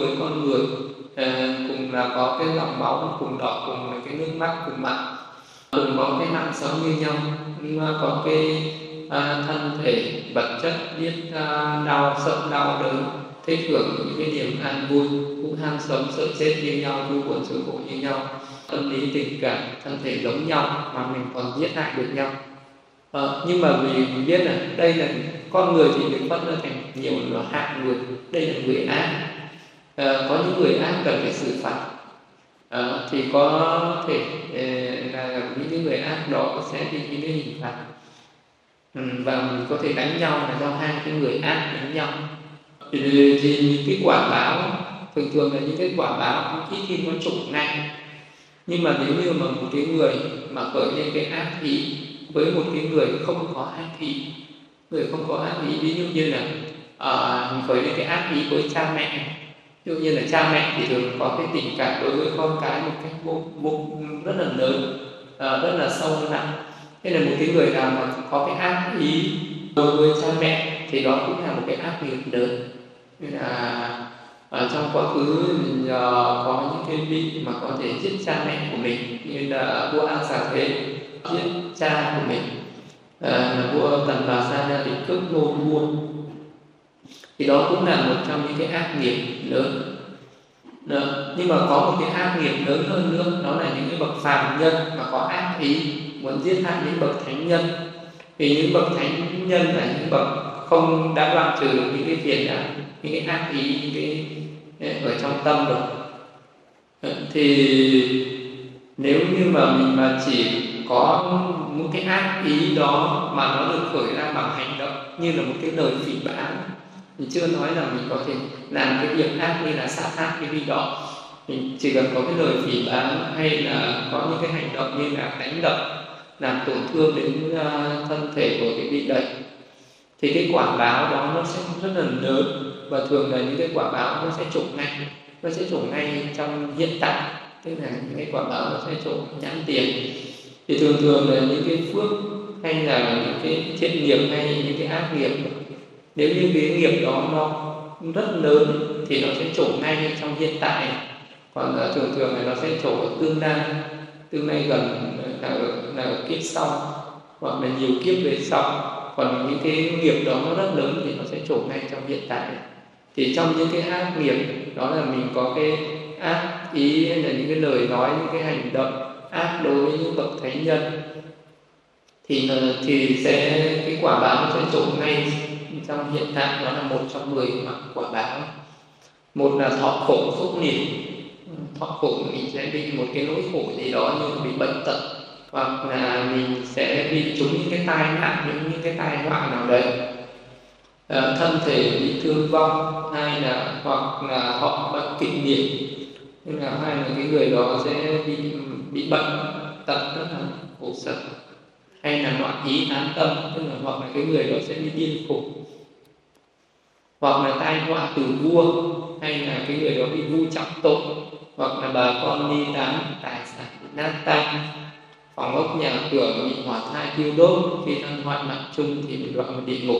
cùng là có cái dòng máu cùng đỏ, cùng là cái nước mắt cùng mặn, cùng có cái mạng sống như nhau, nhưng mà có cái thân thể vật chất biết đau sợ đau đớn, thích hưởng những cái niềm an vui, cũng ham sống sợ chết như nhau, vui buồn sầu khổ như nhau, tâm lý tình cảm thân thể giống nhau mà mình còn giết hại được nhau. Nhưng mà vì mình biết là đây là con người thì được phân ra thành nhiều hạng người, đây là người ác. Có những người ác cần phải xử phạt, thì có thể là những cái người ác đó sẽ bị những cái hình phạt, và mình có thể đánh nhau là do hai cái người ác đánh nhau. Thì những cái quả báo thường là những cái quả báo ít khi nó trụng ngay. Nhưng mà nếu như mà một cái người mà khởi lên cái ác ý với một cái người không có ác ý, ví dụ như là khởi lên cái ác ý với cha mẹ, ví dụ như là cha mẹ thì thường có cái tình cảm đối với con cái một cách vô rất là lớn, rất là sâu nặng. Thế là một cái người nào mà có cái ác ý đối với cha mẹ thì đó cũng là một cái ác nghiệp lớn. Nên là Ở trong quá khứ có những cái vị mà có thể giết cha mẹ của mình, như là vua A Xà Thế giết cha của mình, là vua Tần Bà Sa Na bị cướp ngôi vua. Thì đó cũng là một trong những cái ác nghiệp lớn. Đó. Nhưng mà có một cái ác nghiệp lớn hơn nữa, đó là những cái bậc phàm nhân mà có ác ý muốn giết hại những bậc thánh nhân. Vì những bậc thánh nhân là những bậc không đã đoạn trừ được những cái phiền não, những cái ác ý, những cái ở trong tâm rồi. Thì nếu như mà mình mà chỉ có một cái ác ý đó mà nó được khởi ra bằng hành động, như là một cái lời phỉ báng, mình chưa nói là mình có thể làm cái việc ác như là sát hại cái vị đó. Mình chỉ cần có cái lời phỉ báng hay là có những cái hành động như là đánh đập, làm tổn thương đến thân thể của cái vị đấy, thì cái quả báo đó nó sẽ rất là lớn. Và thường là những cái quả báo nó sẽ trổ ngay trong hiện tại, tức là những cái quả báo nó sẽ trổ nhãn tiền. Thì thường là những cái phước hay là những cái thiện nghiệp hay những cái ác nghiệp, nếu như cái nghiệp đó nó rất lớn thì nó sẽ trổ ngay trong hiện tại. Còn thường là nó sẽ trổ ở tương lai gần, là ở kiếp sau hoặc là nhiều kiếp về sau. Còn những cái nghiệp đó nó rất lớn thì nó sẽ trổ ngay trong hiện tại. Thì trong những cái ác nghiệp đó là mình có cái ác ý hay là những cái lời nói, những cái hành động ác đối với những bậc thánh nhân, thì sẽ cái quả báo nó sẽ trổ ngay trong hiện tại. Đó là một trong 10 quả báo. Một là thọ khổ phúc nghiệp. Thọ khổ mình sẽ bị một cái nỗi khổ gì đó, như là bị bệnh tật, hoặc là mình sẽ bị trúng những cái tai nạn, những cái tai họa nào đấy, thân thể bị thương vong, hay là hoặc là họ bệnh kịch liệt, nên là hai là cái người đó sẽ bị bệnh tật rất là khổ sở, hay là loạn ý tán tâm, tức là hoặc là cái người đó sẽ bị điên khùng, hoặc là tai họa từ vua, hay là cái người đó bị vu trọng tội, hoặc là bà con ly tán, tài sản bị nát tan, phòng ốc nhà cửa bị hỏa thai thiêu đốt, khi thân hoại nặng chung thì bị đọa vào địa ngục.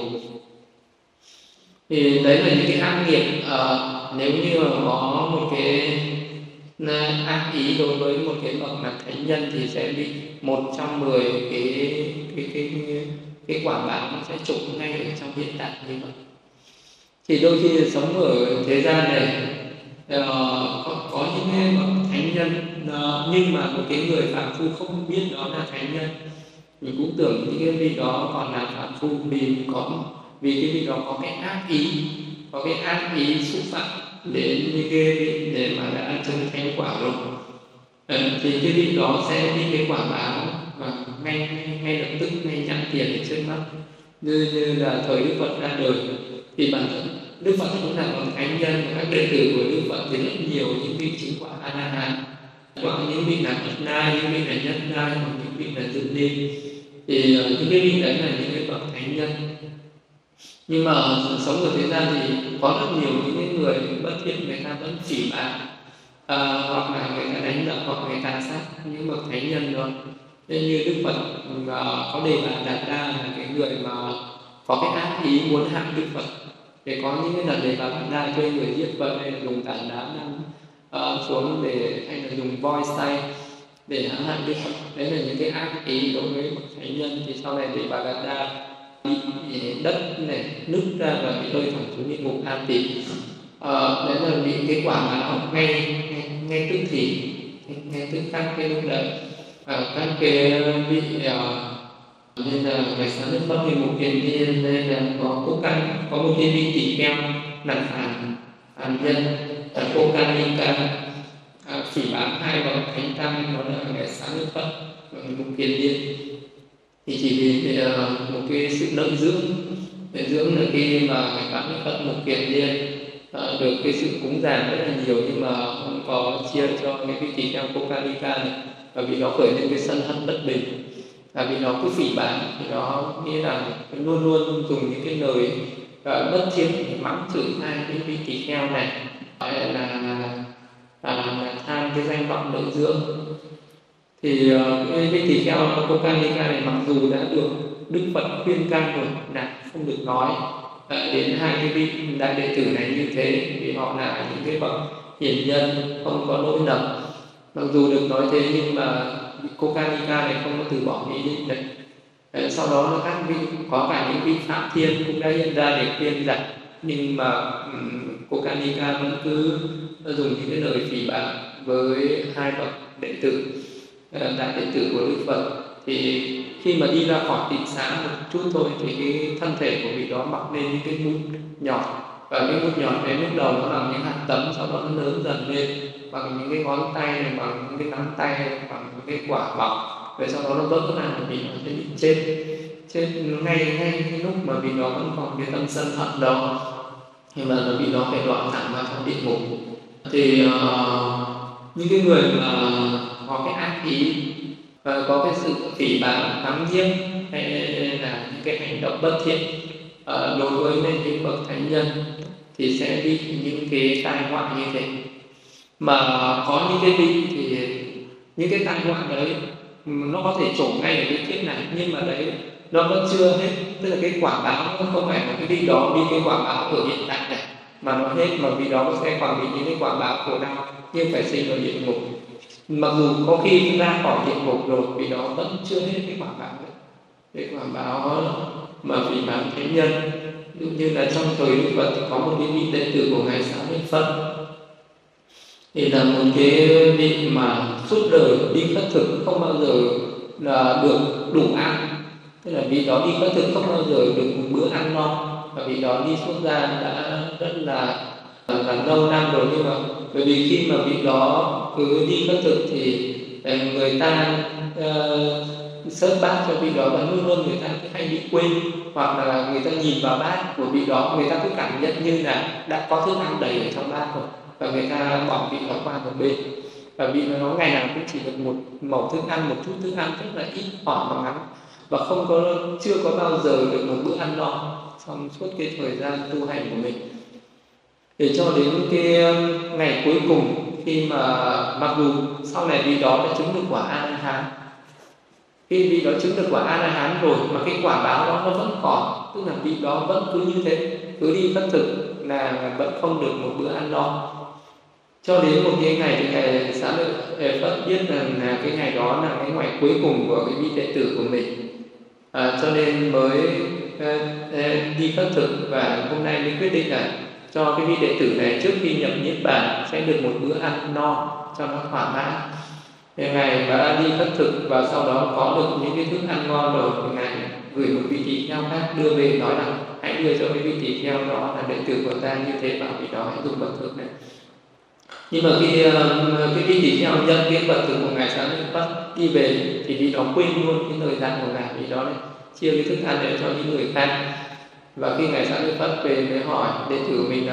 Thì đấy là những cái ác nghiệp. Nếu như mà có một cái ác ý đối với một cái bậc là thánh nhân thì sẽ bị một trong 10 cái quả báo nó sẽ trổ ngay ở trong hiện tại như vậy. Thì đôi khi sống ở thế gian này có những cái bậc thánh nhân, nhưng mà một cái người phàm phu không biết đó là thánh nhân, mình cũng tưởng những cái vị đó còn là phàm phu, vì cái vị đó có cái ác ý xúc phạm đến những cái vị để mà đã chứng thánh quả rồi. Thì cái vị đó sẽ bị cái quả báo và ngay lập tức, ngay nhãn tiền ở trước mắt. Như là thời Đức Phật ra đời thì bản thân Đức Phật cũng là một thánh nhân, và các đệ tử của Đức Phật thì rất nhiều những vị chứng quả A La Hán, hoặc những vị là Bậc Na, những vị là Nhất Na, hoặc những vị là Dự Ni. Thì những cái vị đấy là những cái bậc thánh nhân. Nhưng mà sống ở thế gian thì có rất nhiều những cái người bất thiện, người ta vẫn phỉ báng, hoặc là người ta đánh đập, hoặc người ta sát những bậc thánh nhân đó. Nên như Đức Phật có Đề Bà Đạt Đa là cái người mà có cái ác ý muốn hại Đức Phật. Để có những cái lần Đề Bà Đạt Đa thuê người giết vợ, hay là dùng tảng đá xuống hay là dùng voi xay để hại Đức Phật. Đấy là những cái ác ý đối với bậc thánh nhân. Thì sau này Đề Bà Đạt Đa bị đất này nứt ra và bị rơi thẳng xuống địa ngục A Tỳ. Đấy là bị cái quả báo ngay tức thì, ngay tức khắc cái lúc đấy. Các cái vị nên là ngày sáng Đức Phật thì một kiền tiên, nên là có một cái vị tỷ kheo là phàm nhân, là cô Kanika, phỉ báng hai bậc thánh tăng, đó là ngày sáng Đức Phật và một kiền tiên. Thì chỉ vì một cái sự lợi dưỡng là khi mà ngày sáng Đức Phật một kiền tiên được cái sự cúng dường rất là nhiều, nhưng mà không có chia cho cái vị tỷ kheo cô Kanika này, và vì nó khởi lên cái sân hận bất bình, và vì nó cứ phỉ báng, thì nó nghĩ là luôn luôn dùng những cái lời bất thiện để mắng chửi hai cái vị tỷ kheo này, là tham cái danh vọng lợi dưỡng. Thì cái vị tỷ kheo cô Kanika này mặc dù đã được Đức Phật khuyên can rồi là không được nói, đến hai cái vị đại đệ tử này như thế, vì họ là những cái bậc hiền nhân, không có lỗi lầm. Mặc dù được nói thế nhưng mà Kokanika này không có từ bỏ ý định này. Sau đó là các vị, có cả những vị Phạm Thiên cũng đã hiện ra để khuyên giải, nhưng mà Kokanika vẫn cứ dùng những cái lời phỉ báng với hai bậc đệ tử, đại đệ tử của Đức Phật. Thì khi mà đi ra khỏi tịnh xá một chút thôi thì cái thân thể của vị đó mọc lên những cái mút nhọt, và cái mút nhọt đấy lúc đầu nó là những hạt tấm, sau đó nó lớn dần lên bằng những cái ngón tay này, bằng những cái nắm tay này, bằng những cái quả bọc, rồi sau đó nó vỡ ra vì nó sẽ bị chết ngay cái lúc mà vì nó vẫn còn cái tâm sân hận đó, nhưng mà nó bị nó phải đoạn thẳng vào trong địa ngục. Thì những cái người mà có cái ác ý và có cái sự phỉ báng thắng nhiếc hay là những cái hành động bất thiện đối với những bậc thánh nhân thì sẽ bị những cái tai họa như thế. Mà có những cái vị thì những cái tai họa đấy nó có thể trổ ngay ở cái kiếp này, nhưng mà đấy nó vẫn chưa hết, tức là cái quả báo nó không phải là cái vị đó bị cái quả báo ở hiện tại này mà nó hết, mà vị đó sẽ còn bị những cái quả báo khổ đau nhưng phải sinh ở địa ngục. Mặc dù có khi ra khỏi địa ngục rồi, vì đó vẫn chưa hết cái quả báo đấy. Cái quả báo mà vì bản thánh nhân, ví dụ như là trong thời Đức Phật thì có một cái vị đệ tử của ngài Xá Lợi Phất, thì là một cái vị mà suốt đời đi khất thực không bao giờ là được đủ ăn, tức là vị đó đi khất thực không bao giờ được một bữa ăn no, và vị đó đi xuất gia đã rất là lâu năm rồi. Nhưng mà bởi vì khi mà vị đó cứ đi khất thực thì người ta sớt bát cho vị đó, và luôn luôn người ta cứ hay bị quên, hoặc là người ta nhìn vào bát của vị đó, người ta cứ cảm nhận như là đã có thức ăn đầy ở trong bát rồi, và người ta bỏ vị đó qua một bên, và vị nó ngày nào cũng chỉ được một mẩu thức ăn, một chút thức ăn rất là ít ỏi và ngắn, và chưa có bao giờ được một bữa ăn no trong suốt cái thời gian tu hành của mình. Để cho đến cái ngày cuối cùng, khi mà mặc dù sau này vị đó đã chứng được quả A-la-hán, khi vị đó chứng được quả A-la-hán rồi mà cái quả báo đó nó vẫn còn, tức là vị đó vẫn cứ như thế, cứ đi khất thực là vẫn không được một bữa ăn no. Cho đến một cái ngày thì ngài Xá Lợi Phất biết rằng là cái ngày đó là cái ngày cuối cùng của cái vị đệ tử của mình, cho nên mới đi khất thực, và hôm nay mới quyết định là cho cái vị đệ tử này trước khi nhập niết bàn sẽ được một bữa ăn no cho nó thỏa mãn. Ngài đã đi khất thực và sau đó có được những cái thức ăn ngon rồi, thì ngài gửi một vị tỳ kheo khác đưa về, nói rằng hãy đưa cho cái vị tỳ kheo đó là đệ tử của ta như thế, bảo vị đó hãy dùng vật thực này. Nhưng mà khi cái vị tỳ kheo nhận cái vật thực của ngài Xá Lợi Phất đi về thì vị đó quên luôn cái lời dặn của ngài, vị đó này chia cái thức ăn để cho những người khác. Và khi ngài Xá Lợi Phất về mới hỏi đệ tử mình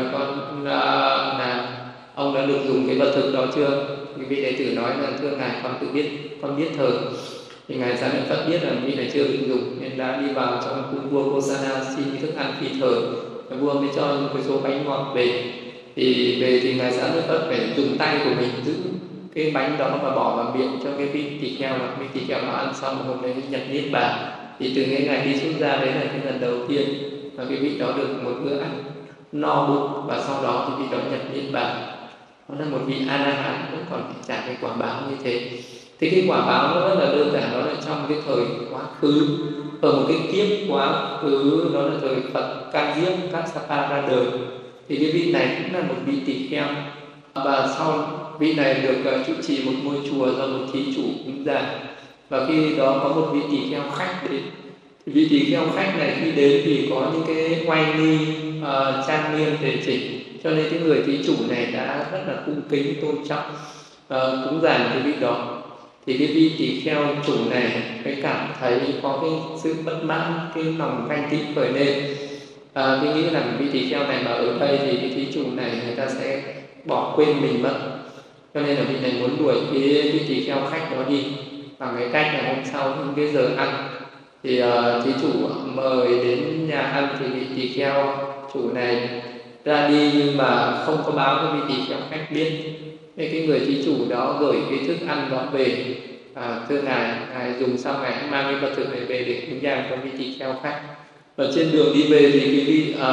là ông đã được dùng cái vật thực đó chưa? Thì vị đệ tử nói là thưa ngài, con biết thờ. Thì ngài Xá Lợi Phất biết là vị này chưa được dùng nên đã đi vào trong cung vua Kosana xin cái thức ăn phi thờ, và vua mới cho một cái số bánh ngọt về. Thì về thì ngài Xá Lợi Phất phải dùng tay của mình giữ cái bánh đó và bỏ vào miệng cho cái vị tỳ kheo, và vị tỳ kheo nó ăn xong hôm nay nhập niết bàn. Thì từ cái ngày đi xuất gia đấy là cái lần đầu tiên và cái vị đó được một bữa ăn no bụng, và sau đó thì vị đó nhập niết bàn. Đó là một vị A-la-hán vẫn còn phải trả cái quả báo như thế. Thì cái quả báo nó rất là đơn giản, đó là trong cái thời quá khứ, ở một cái kiếp quá khứ, đó là thời Phật Ca Diếp Kassapa ra đời, thì cái vị này cũng là một vị tỳ kheo, và sau vị này được trụ trì một ngôi chùa do một thí chủ cúng dường. Và khi đó có một vị tỳ kheo khách đến, thì vị tỳ kheo khách này khi đến thì có những cái oai nghi trang nghiêm tề chỉnh, cho nên cái người thí chủ này đã rất là cung kính tôn trọng cúng dường cái vị đó. Thì cái vị tỳ kheo chủ này mới cảm thấy có cái sự bất mãn, cái lòng ganh tị khởi lên. Tôi nghĩ là vị tỳ kheo này mà ở đây thì cái thí chủ này người ta sẽ bỏ quên mình mất, cho nên là vị này muốn đuổi cái vị tỳ kheo khách đó đi bằng cái cách là hôm sau những cái giờ ăn thì thí chủ mời đến nhà ăn, thì vị tỳ kheo chủ này ra đi nhưng mà không có báo cho vị tỳ kheo khách biết. Nên cái người thí chủ đó gửi cái thức ăn đó về, thưa ngài dùng xong ngài mang cái vật thực này về để cúng dường cho vị tỳ kheo khách. Và trên đường đi về thì cái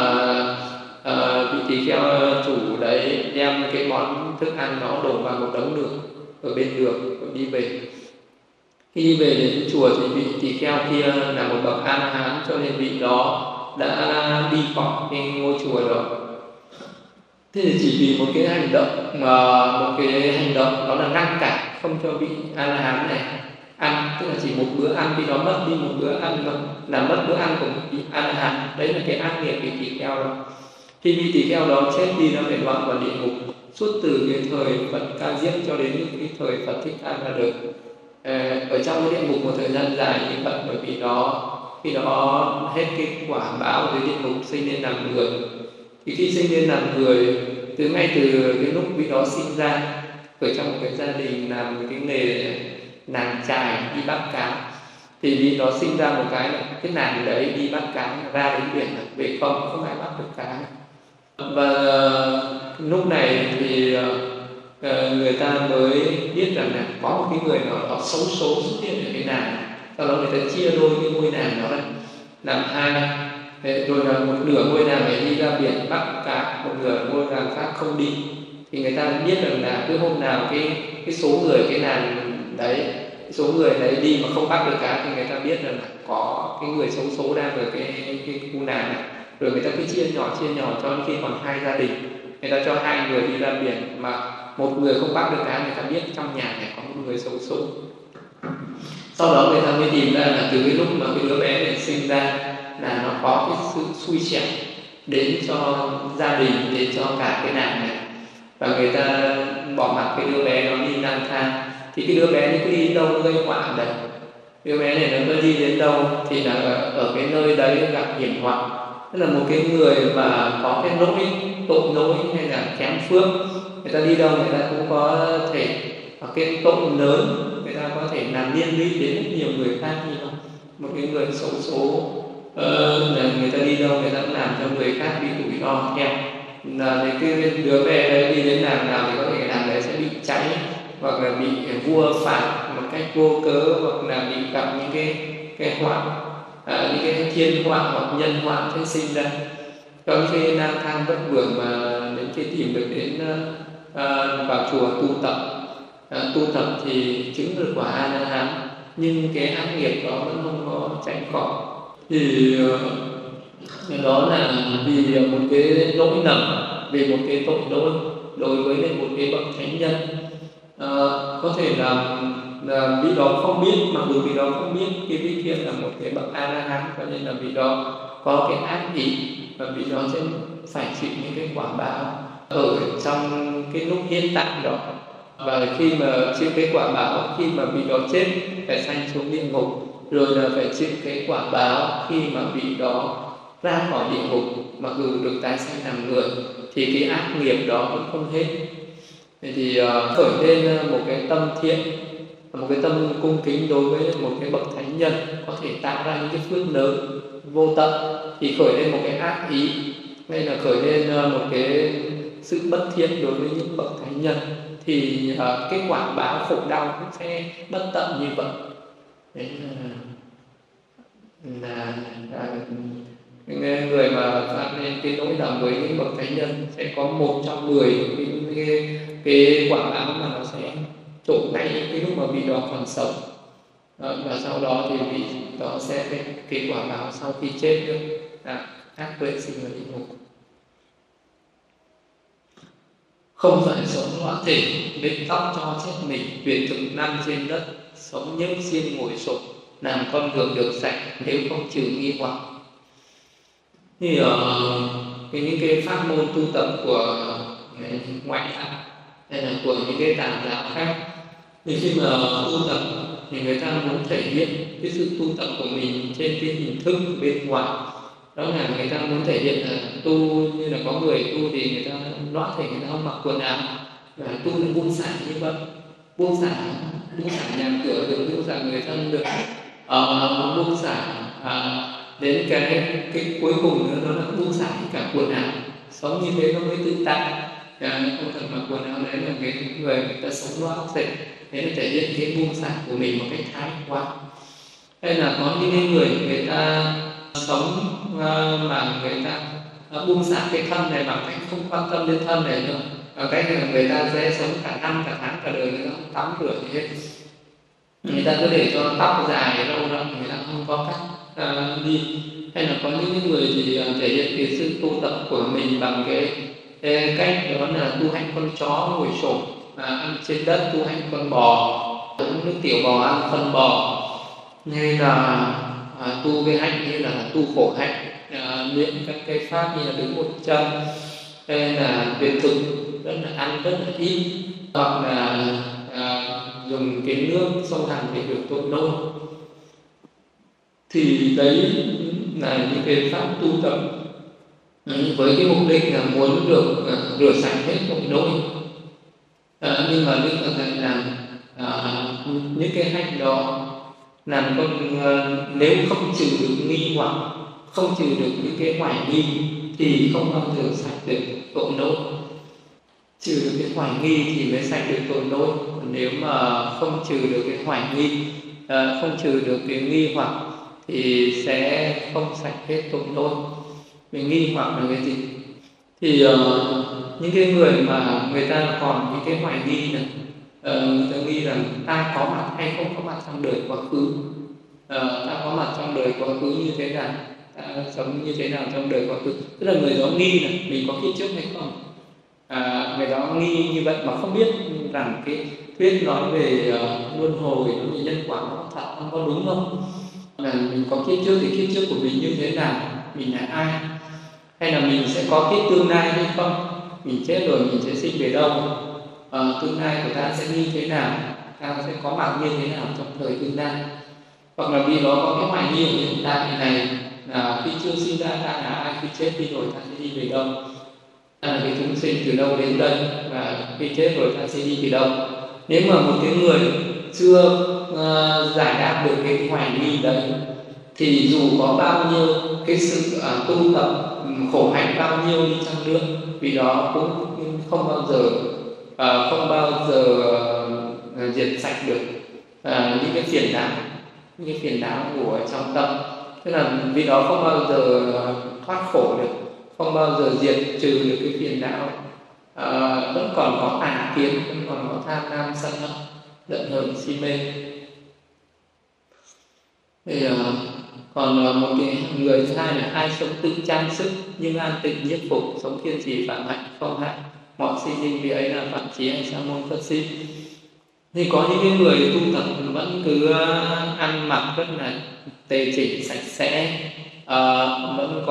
vị tỳ kheo chủ đấy đem cái món thức ăn nó đổ vào một đống đường ở bên đường rồi đi về. Khi đi về đến chùa thì vị tỳ kheo kia là một bậc A La Hán, cho nên vị đó đã đi khỏi cái ngôi chùa đó. Thế thì chỉ vì một cái hành động đó là ngăn cản không cho vị A La Hán này ăn, tức là chỉ một bữa ăn vì nó mất đi một bữa ăn thôi, là mất bữa ăn của một vị A La Hán. Đấy là cái ác nghiệp vị tỳ kheo đó. Khi vị tỳ kheo đó chết đi, nó phải đoạn vào địa ngục suốt từ cái thời Phật Ca Diếp cho đến cái thời Phật Thích Ca Ra Đời. Ở trong cái địa ngục một thời gian dài như vậy, bởi vì khi đó hết cái quả báo dưới địa ngục sinh lên làm người. Thì khi sinh lên làm người, ngay từ cái lúc vị đó sinh ra, ở trong một cái gia đình làm cái nghề nàng chài đi bắt cá, thì vị đó sinh ra một cái nàng đấy đi bắt cá, ra đến biển về không ai bắt được cá. Và lúc này thì người ta mới biết rằng là có một cái người nào đó xấu số xuất hiện ở cái nàng. Sau đó người ta chia đôi cái ngôi nàng đó này làm hai, rồi là một nửa ngôi nàng này đi ra biển bắt cá, một nửa ngôi nàng khác không đi. Thì người ta biết rằng là cứ hôm nào cái số người cái nàng đấy, số người đấy đi mà không bắt được cá, thì người ta biết rằng là có cái người xấu số đang ở cái khu nàng này. Rồi người ta cứ chia nhỏ cho đến khi còn hai gia đình, người ta cho hai người đi ra biển mà một người không bắt được cá, người ta biết trong nhà này có một người xấu số. Sau đó người ta mới tìm ra là từ cái lúc mà cái đứa bé này sinh ra là nó có cái sự xui xẻo đến cho gia đình, đến cho cả cái nàng này, và người ta bỏ mặc cái đứa bé nó đi lang thang. Thì cái đứa bé nó cứ đi đâu nó gây họa đấy. Đứa bé này nó cứ đi đến đâu thì là ở cái nơi đấy gặp hiểm họa. Tức là một cái người mà có cái tội lỗi hay là kém phước, người ta đi đâu người ta cũng có thể cái tội lớn, người ta có thể làm liên lụy đến rất nhiều người khác. Như không, một cái người xấu số người ta đi đâu người ta cũng làm cho người khác bị rủi ro theo. Là cái đứa bé đấy đi đến làng nào thì có thể làng đấy sẽ bị cháy, hoặc là bị vua phạt một cách vô cớ, hoặc là bị gặp những cái họa, những cái thiên họa hoặc nhân họa phát sinh ra. Trong khi lang thang vất vưởng mà đến khi tìm được đến vào chùa tu tập thì chứng được quả A La Hán, nhưng cái ác nghiệp đó vẫn không có tránh khỏi. Thì đó là vì một cái lỗi lầm, vì một cái tội lỗi đối với một cái bậc thánh nhân. Có thể là vị đó không biết, mặc dù vị đó không biết cái vị kia là một cái bậc A La Hán, cho nên là vị đó có cái ác ý, và vị đó sẽ phải chịu những cái quả báo ở trong cái lúc hiện tại đó. Và khi mà chịu cái quả báo khi mà vị đó chết phải sanh xuống địa ngục, rồi là phải chịu cái quả báo khi mà vị đó ra khỏi địa ngục, mặc dù được tái sanh làm người, thì cái ác nghiệp đó cũng không hết. Thì khởi lên một cái tâm thiện, một cái tâm cung kính đối với một cái bậc thánh nhân có thể tạo ra những cái phước lớn vô tận, thì khởi lên một cái ác ý hay là khởi lên một cái sự bất thiện đối với những bậc thánh nhân, thì cái quả báo khổ đau cũng sẽ bất tận như vậy. Đấy là người mà phạm lên cái lỗi lầm với những bậc thánh nhân sẽ có 1 trong 10 cái quả báo mà nó sẽ trổ ngay cái lúc mà vị đó còn sống. Và sau đó thì vị đó sẽ cái quả báo sau khi chết được ác tuệ sinh vào địa ngục. Không phải sống loạn thể, bết tóc cho chết mình, tuyệt thực năm trên đất, sống những xiên ngồi sụp, làm con đường được sạch nếu không trừ nghi hoặc. Thì những cái pháp môn tu tập của ngoại đạo hay là của những cái tà đạo khác, thì khi mà tu tập thì người ta muốn thể hiện cái sự tu tập của mình trên cái hình thức bên ngoài. Đó là người ta muốn thể hiện là tu, như là có người tu thì người ta loạn thể, người ta không mặc quần áo và tu buông xả như vậy, buông xả nhà cửa được, buông xả người thân được, buông xả đến cái cuối cùng nữa, đó là buông xả cả quần áo, sống như thế nó mới tự tại. Không cần mặc quần áo, đấy là cái người ta sống loạn thể, đấy là thể hiện cái buông xả của mình một cách thái quá. Hay là có những người ta sống mà người ta buông xả cái thân này bằng cách không quan tâm đến thân này nữa, bằng cách là người ta sẽ sống cả năm cả tháng cả đời người ta không tắm rửa gì hết, người ta cứ để cho tóc dài lâu rồi người ta không có cắt đi. Hay là có những người thì thể hiện cái sự tu tập của mình bằng cái cách đó là tu hành con chó ngồi xổm ăn trên đất, tu hành con bò uống nước tiểu bò, ăn phân bò, như là tu cái hạnh như là tu khổ hạnh, luyện các cái pháp như là đứng một chân, hay là tuyệt thực rất là ăn rất là ít, hoặc là dùng cái nước sông Hằng để được tội nôn. Thì đấy là những cái pháp tu tập với cái mục đích là muốn được rửa sạch hết tội lỗi. Nhưng mà Đức Phật dạy rằng những cái hạnh đó làm con nếu không trừ được nghi hoặc, không trừ được những cái hoài nghi thì không bao giờ sạch được tội lỗi. Trừ được cái hoài nghi thì mới sạch được tội lỗi. Còn nếu mà không trừ được cái hoài nghi, không trừ được cái nghi hoặc thì sẽ không sạch hết tội lỗi. Mình nghi hoặc là cái gì? Thì những cái người mà người ta còn những cái hoài nghi này, người ta nghi rằng ta có mặt hay không có mặt trong đời quá khứ, ta có mặt trong đời quá khứ như thế nào, ta sống như thế nào trong đời quá khứ. Tức là người đó nghi là mình có kiếp trước hay không. Người đó nghi như vậy mà không biết rằng cái thuyết nói về luân hồi, nói về nhân quả nó thật không, có đúng không, là mình có kiếp trước thì kiếp trước của mình như thế nào, mình là ai, hay là mình sẽ có kiếp tương lai hay không, mình chết rồi mình sẽ sinh về đâu, tương lai của ta sẽ như thế nào, ta sẽ có mặt như thế nào trong thời tương lai. Hoặc là vì đó có cái hoài nghi ở hiện tại này là khi chưa sinh ra ta là ai, khi chết đi rồi ta sẽ đi về đâu, là cái chúng sinh từ đâu đến đây, và khi chết rồi ta sẽ đi về đâu. Nếu mà một cái người chưa giải đáp được cái hoài nghi đấy thì dù có bao nhiêu cái sự tu tập khổ hạnh bao nhiêu đi chăng nữa, vì đó cũng không bao giờ diệt sạch được những cái phiền não của trong tâm. Tức là vì đó không bao giờ thoát khổ được, không bao giờ diệt trừ được cái phiền não, vẫn còn có tà kiến, vẫn còn có tham lam sân hận, giận hờn si mê. Thì còn một cái người thứ hai là ai sống tự trang sức nhưng an tịnh nhiếp phục, sống kiên trì phạm hạnh không hại mọi sinh linh, vì ấy là Phạm Chí hay Sa môn Phật Si. Thì có những cái người tu tập vẫn cứ ăn mặc rất là tề chỉnh sạch sẽ, vẫn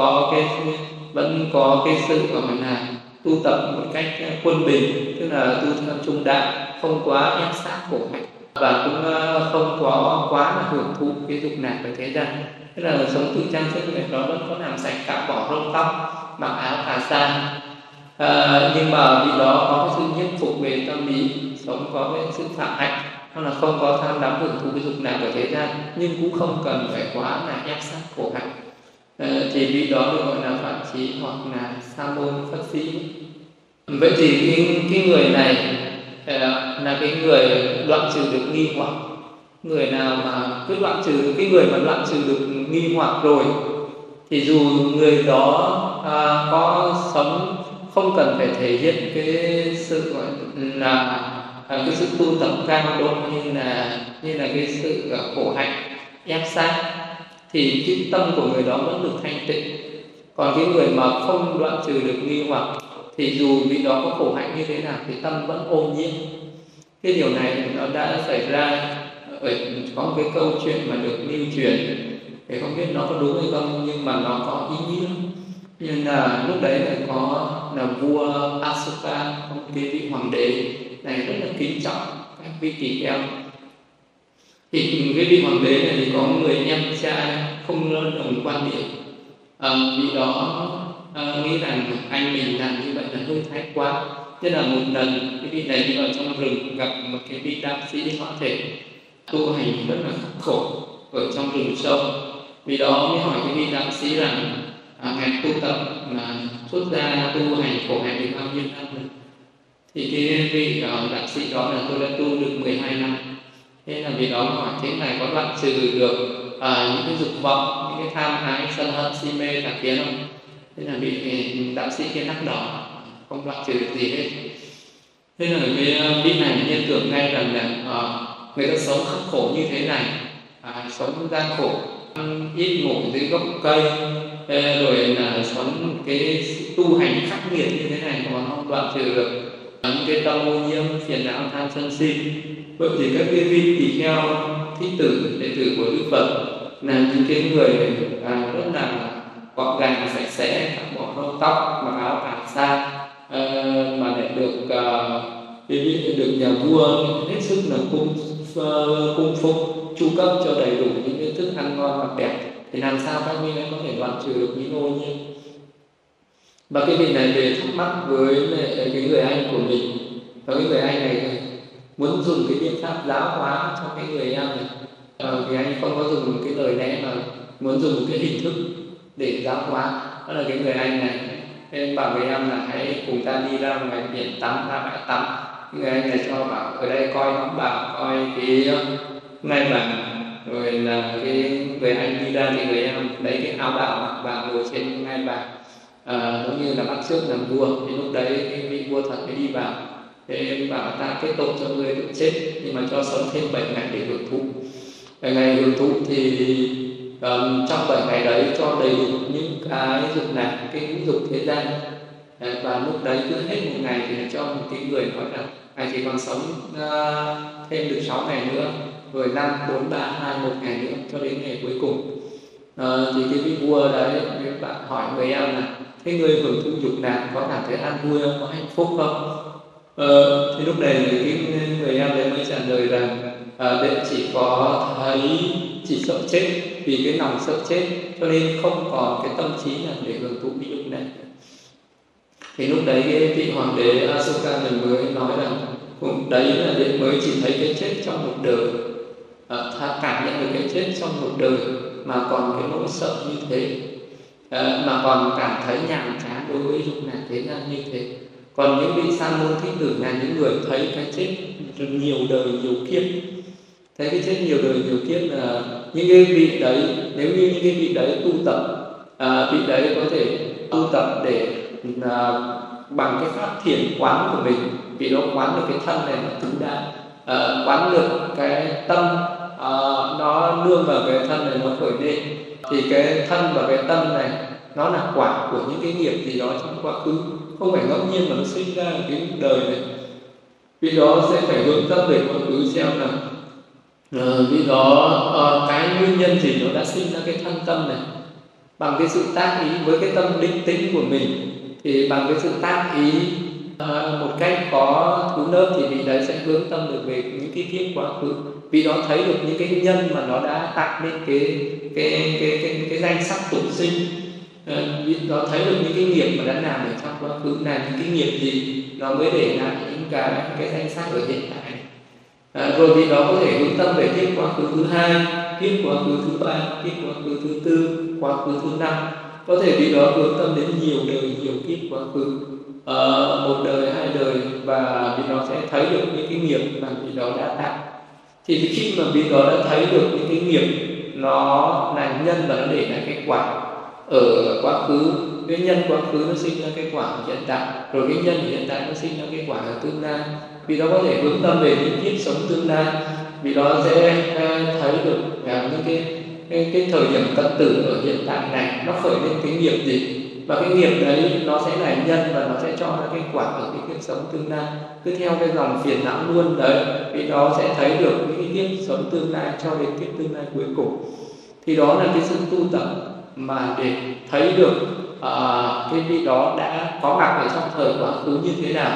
có cái sự gọi là tu tập một cách quân bình, tức là tu theo trung đạo, không quá ép sát khổ hạnh và cũng không có quá là hưởng thụ cái dục lạc về thế gian. Tức là sống tự trang sức này đó vẫn có làm sạch cả bỏ râu tóc, mặc áo cà sa, nhưng mà vì đó có cái sự nhiếp phục về tâm lý, sống có cái sự phạm hạnh, hoặc là không có tham đắm hưởng thụ cái dục lạc ở thế gian, nhưng cũng không cần phải quá là ép sát khổ hạnh. Thì vì đó được gọi là Phạm Chí hoặc là Sa môn Phật Si. Vậy thì cái người này là cái người đoạn trừ được nghi hoặc. Người nào mà cứ đoạn trừ được, cái người mà đoạn trừ được nghi hoặc rồi thì dù người đó có sống không cần phải thể hiện cái sự gọi là cái sự tu tập cao độ như là cái sự khổ hạnh ép sát, thì cái tâm của người đó vẫn được thanh tịnh. Còn cái người mà không đoạn trừ được nghi hoặc thì dù vì đó có khổ hạnh như thế nào thì tâm vẫn ô nhiễm. Cái điều này nó đã xảy ra có một cái câu chuyện mà được lưu truyền, thì không biết nó có đúng hay không, nhưng mà nó có ý nghĩa. Nhưng là lúc đấy là vua Asoka, một cái vị hoàng đế này rất là kính trọng các vị tỳ kheo. Thì cái vị hoàng đế này thì có người em trai không đồng quan điểm, vì đó nghĩ rằng anh mình làm như vậy là hơi thái quá. Thế là một lần cái vị này đi vào trong rừng gặp một cái vị đạo sĩ hóa thể tu hành rất là khắc khổ ở trong rừng sâu. Vì đó mới hỏi cái vị đạo sĩ rằng ngài tu tập mà xuất gia tu hành khổ hạnh được bao nhiêu năm rồi? Thì cái vị đạo sĩ đó là tôi đã tu được 12 năm. Thế là vì đó hỏi thế này có đoạn trừ được những cái dục vọng, những cái tham ái sân hận si mê tà kiến không? Thế là bị đạo sĩ kia nắc đỏ, không đoạn trừ được gì hết. Thế là cái vị này liên tưởng ngay rằng là người ta sống khắc khổ như thế này, sống gian khổ, ăn ít ngủ dưới gốc cây, rồi là sống cái tu hành khắc nghiệt như thế này mà không đoạn trừ được những cái tâm ô nhiễm phiền não tham sân si. Vậy thì các cái vị tỳ kheo thích tử, đệ tử của Đức Phật là những cái người rất là gọn gàng sạch sẽ, bỏ râu tóc, mặc áo cà sa, mà lại được nhà vua hết sức là cung phụng, chu cấp cho đầy đủ những cái thức ăn ngon mặc đẹp, thì làm sao các vị ấy có thể đoạn trừ được những ô nhiễm. Và cái vị này về thắc mắc với cái người anh của mình, và cái người anh này muốn dùng cái biện pháp giáo hóa cho cái người em này, vì anh không có dùng cái lời lẽ mà muốn dùng một cái hình thức để giáo hóa. Đó là cái người anh này nên bảo với em là hãy cùng ta đi ra ngoài biển tắm, ra bãi tắm. Người anh này cho bảo ở đây coi nón bảo, coi cái ngai vàng, rồi là cái người anh đi ra thì người em lấy cái áo bào mặc vào ngồi trên ngai vàng, giống như là bắt chước làm vua. Thì lúc đấy cái vị vua thật mới đi vào, thế bảo ta kết tội cho người tự chết, nhưng mà cho sống thêm 7 ngày để hưởng thụ. 7 ngày hưởng thụ thì trong 7 ngày đấy cho đầy đủ những cái dục lạc, cái ngũ dục thế gian. Và lúc đấy cứ hết một ngày thì cho một cái người nói là anh chỉ còn sống thêm được 6 ngày nữa, rồi 5, 4, 3, 2, 1 ngày nữa cho đến ngày cuối cùng. Thì cái vị vua đấy bạn hỏi người em là thế người hưởng thụ dục lạc có cảm thấy an vui không, có hạnh phúc không? Thì lúc này thì cái người em đấy mới trả lời rằng đệ chỉ có thấy chỉ sợ chết, vì cái lòng sợ chết cho nên không còn cái tâm trí nào để hưởng thụ cái dục này. Thì lúc đấy cái vị hoàng đế Asoka này mới nói rằng cũng đấy là đệ mới chỉ thấy cái chết trong một đời, cảm nhận được cái chết trong một đời mà còn cái nỗi sợ như thế, mà còn cảm thấy nhàm chán đối với dục lạc thế gian như thế. Còn những vị sa môn thích tử là những người thấy cái chết nhiều đời nhiều kiếp. Thấy cái chết nhiều đời nhiều kiếp là những cái vị đấy, nếu như những cái vị đấy tu tập, vị đấy có thể tu tập để bằng cái pháp thiền quán của mình, vì nó quán được cái thân này là tứ đại, quán được cái tâm nó nương vào cái thân này nó khởi lên, thì cái thân và cái tâm này nó là quả của những cái nghiệp gì đó trong quá khứ, không phải ngẫu nhiên mà nó sinh ra cái đời này. Vì đó sẽ phải hướng tâm về quá khứ xem là vì đó cái nguyên nhân gì nó đã sinh ra cái thân tâm này. Bằng cái sự tác ý với cái tâm định tĩnh của mình, thì bằng cái sự tác ý một cách có thứ lớp thì vị đấy sẽ hướng tâm được về những cái kiếp quá khứ. Vì đó thấy được những cái nhân mà nó đã tạo nên cái danh sắc tục sinh. Vì đó thấy được những cái nghiệp mà đã làm ở trong quá khứ, là những cái nghiệp gì nó mới để lại những cái danh sắc ở hiện tại. Rồi vì đó có thể hướng tâm về kiếp quá khứ thứ 2, kiếp quá khứ thứ 3, kiếp quá khứ thứ 4, quá khứ thứ 5. Có thể vì đó hướng tâm đến nhiều đời nhiều kiếp quá khứ, một đời, 2 đời, và vì đó sẽ thấy được những cái nghiệp mà vì đó đã tạo. Thì khi mà vì đó đã thấy được những cái nghiệp nó là nhân và nó để lại cái quả ở quá khứ, cái nhân quá khứ nó sinh ra cái quả ở hiện tại, rồi cái nhân hiện tại nó sinh ra cái quả ở tương lai. Vì đó có thể hướng tâm về những kiếp sống tương lai, vì đó sẽ thấy được những cái thời điểm tận tử ở hiện tại này nó khởi lên cái nghiệp gì, và cái nghiệp đấy nó sẽ là nhân và nó sẽ cho ra cái quả ở cái kiếp sống tương lai. Cứ theo cái dòng phiền não luôn đấy, vì đó sẽ thấy được những cái kiếp sống tương lai cho đến kiếp tương lai cuối cùng. Thì đó là cái sự tu tập mà để thấy được cái vị đó đã có mặt ở trong thời quá khứ như thế nào.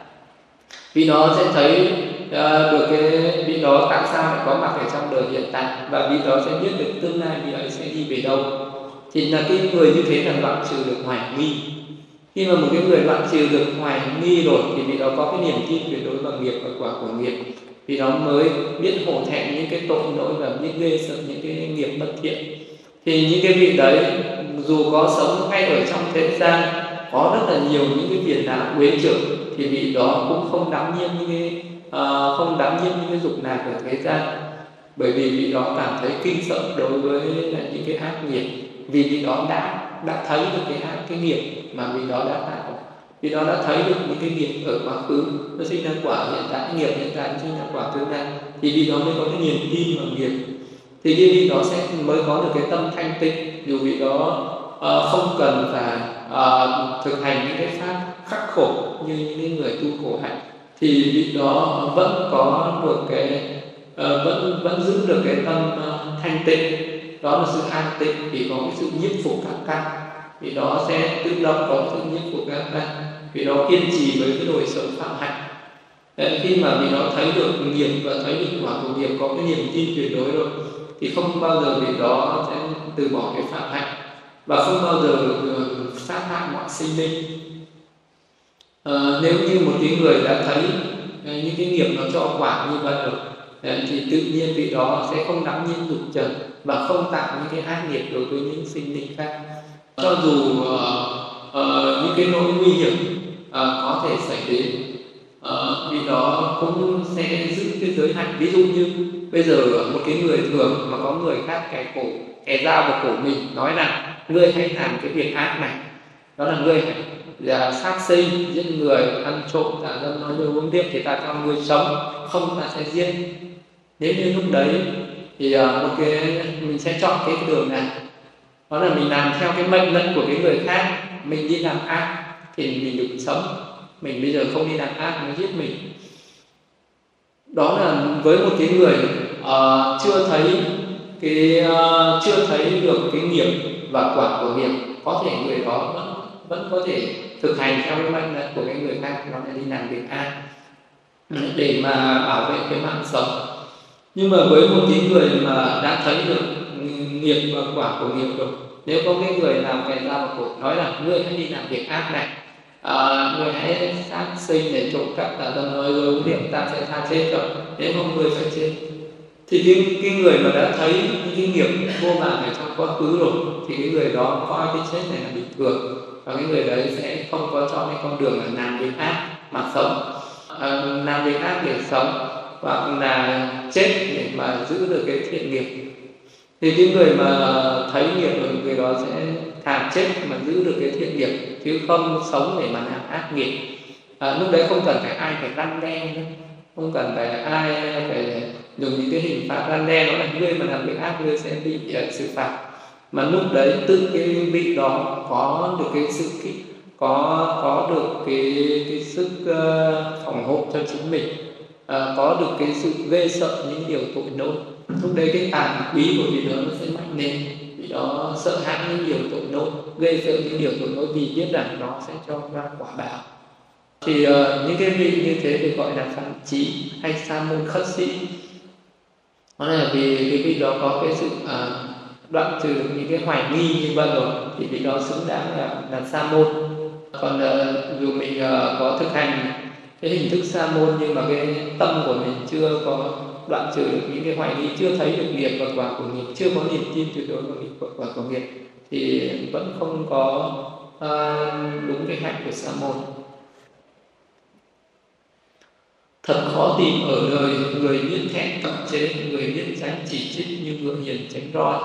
Vì đó sẽ thấy được cái vị đó tại sao lại có mặt ở trong đời hiện tại, và vị đó sẽ biết được tương lai vị ấy sẽ đi về đâu. Thì là cái người như thế là đoạn trừ được hoài nghi. Khi mà một cái người đoạn trừ được hoài nghi rồi thì vị đó có cái niềm tin tuyệt đối vào nghiệp và quả của nghiệp. Vì đó mới biết hổ thẹn những cái tội lỗi và biết ghê sợ những cái nghiệp bất thiện. Thì những cái vị đấy dù có sống ngay ở trong thế gian, có rất là nhiều những cái phiền não uế chướng, thì vị đó cũng không đắm nhiễm những cái dục lạc ở thế gian. bởi vì vị đó cảm thấy kinh sợ đối với những cái ác nghiệp, vì vị đó đã thấy được cái nghiệp mà vị đó đã tạo, vì đó đã thấy được những cái nghiệp ở quá khứ nó sinh ra quả hiện tại, nghiệp hiện tại sinh ra quả tương lai, thì vị đó mới có cái niềm tin vào nghiệp, thì cái vị đó sẽ mới có được cái tâm thanh tịnh, dù vị đó không cần phải thực hành những cái pháp khắc khổ như những cái người tu khổ hạnh, thì vị đó vẫn có được cái vẫn giữ được cái tâm thanh tịnh, đó là sự an tịnh, vì có cái sự nhiếp phục các căn, vì đó sẽ tự động có sự nhiếp phục các căn, vì đó kiên trì với cái đồi sống phạm hạnh. Khi mà vì đó thấy được nghiệp và thấy được quả của nghiệp, có cái niềm tin tuyệt đối rồi, thì không bao giờ vì đó sẽ từ bỏ cái phạm hạnh và không bao giờ sát hại mọi sinh linh. Nếu như một cái người đã thấy những cái nghiệp nó cho quả như vậy rồi, thì tự nhiên vị đó sẽ không đắm nhiễm dục trần và không tạo những cái ác nghiệp đối với những sinh linh khác. Cho dù những cái nỗi nguy hiểm có thể xảy đến, vị đó cũng sẽ giữ cái giới hạnh. Ví dụ như bây giờ một cái người thường mà có người khác kẻ dao vào cổ mình, nói rằng ngươi hãy làm cái việc ác này, đó là ngươi hãy sát sinh, giết người, ăn trộm, tà dâm, nói dối, uống rượu, thì ta cho ngươi sống, không ta sẽ giết. Nếu như lúc đấy thì mình sẽ chọn cái đường này, đó là mình làm theo cái mệnh lệnh của cái người khác, mình đi làm ác thì mình được sống, mình bây giờ không đi làm ác nó giết mình. Đó là với một cái người chưa thấy được cái nghiệp và quả của nghiệp, có thể người đó vẫn có thể thực hành theo cái mệnh lệnh của cái người khác, đó là đi làm việc ác để mà bảo vệ cái mạng sống. Nhưng mà với một cái người mà đã thấy được nghiệp và quả của nghiệp rồi, nếu có cái người nào kẻ dao vào cổ nói là ngươi hãy đi làm việc ác này, người hãy sát sinh để trộm cắp, tà dâm, nói dối, uống rượu, ta sẽ tha chết rồi, nếu không người phải chết. Thì cái người mà đã thấy những cái nghiệp vô vàn ở trong quá khứ rồi, thì cái người đó coi cái chết này là bình thường, và cái người đấy sẽ không có chọn cái con đường là làm việc ác mà sống, làm việc ác để sống, hoặc là chết để mà giữ được cái thiện nghiệp. Thì cái người mà thấy nghiệp rồi, người đó sẽ thà chết mà giữ được cái thiện nghiệp, chứ không sống để mà làm ác nghiệp. Lúc đấy không cần phải ai phải răn đe nữa, không cần phải ai phải dùng những cái hình phạt răn đe, nó là ngươi mà làm việc ác ngươi sẽ bị xử phạt. Mà lúc đấy tự cái vị đó có được cái sự có được cái sức phòng hộ cho chính mình, có được cái sự ghê sợ những điều tội lỗi. Lúc đấy cái tàn quý của vị đó nó sẽ mạnh lên, vị đó sợ hãi những điều tội lỗi, ghê sợ những điều tội lỗi, vì biết rằng nó sẽ cho ra quả báo. Thì những cái vị như thế thì gọi là phạm trí hay sa môn khất sĩ. Đó là vì cái vị đó có cái sự đoạn trừ được những cái hoài nghi như vậy rồi, thì vị đó xứng đáng là sa môn. Còn dù mình có thực hành cái hình thức sa môn, nhưng mà cái tâm của mình chưa có đoạn trừ được những cái hoài nghi, chưa thấy được nghiệp và quả của nghiệp, chưa có niềm tin tuyệt đối vào nghiệp và quả của nghiệp, thì vẫn không có đúng cái hạnh của sa môn. Thật khó tìm ở đời người biết thẹn cận chế, người biết tránh chỉ trích như ngựa hiền tránh roi.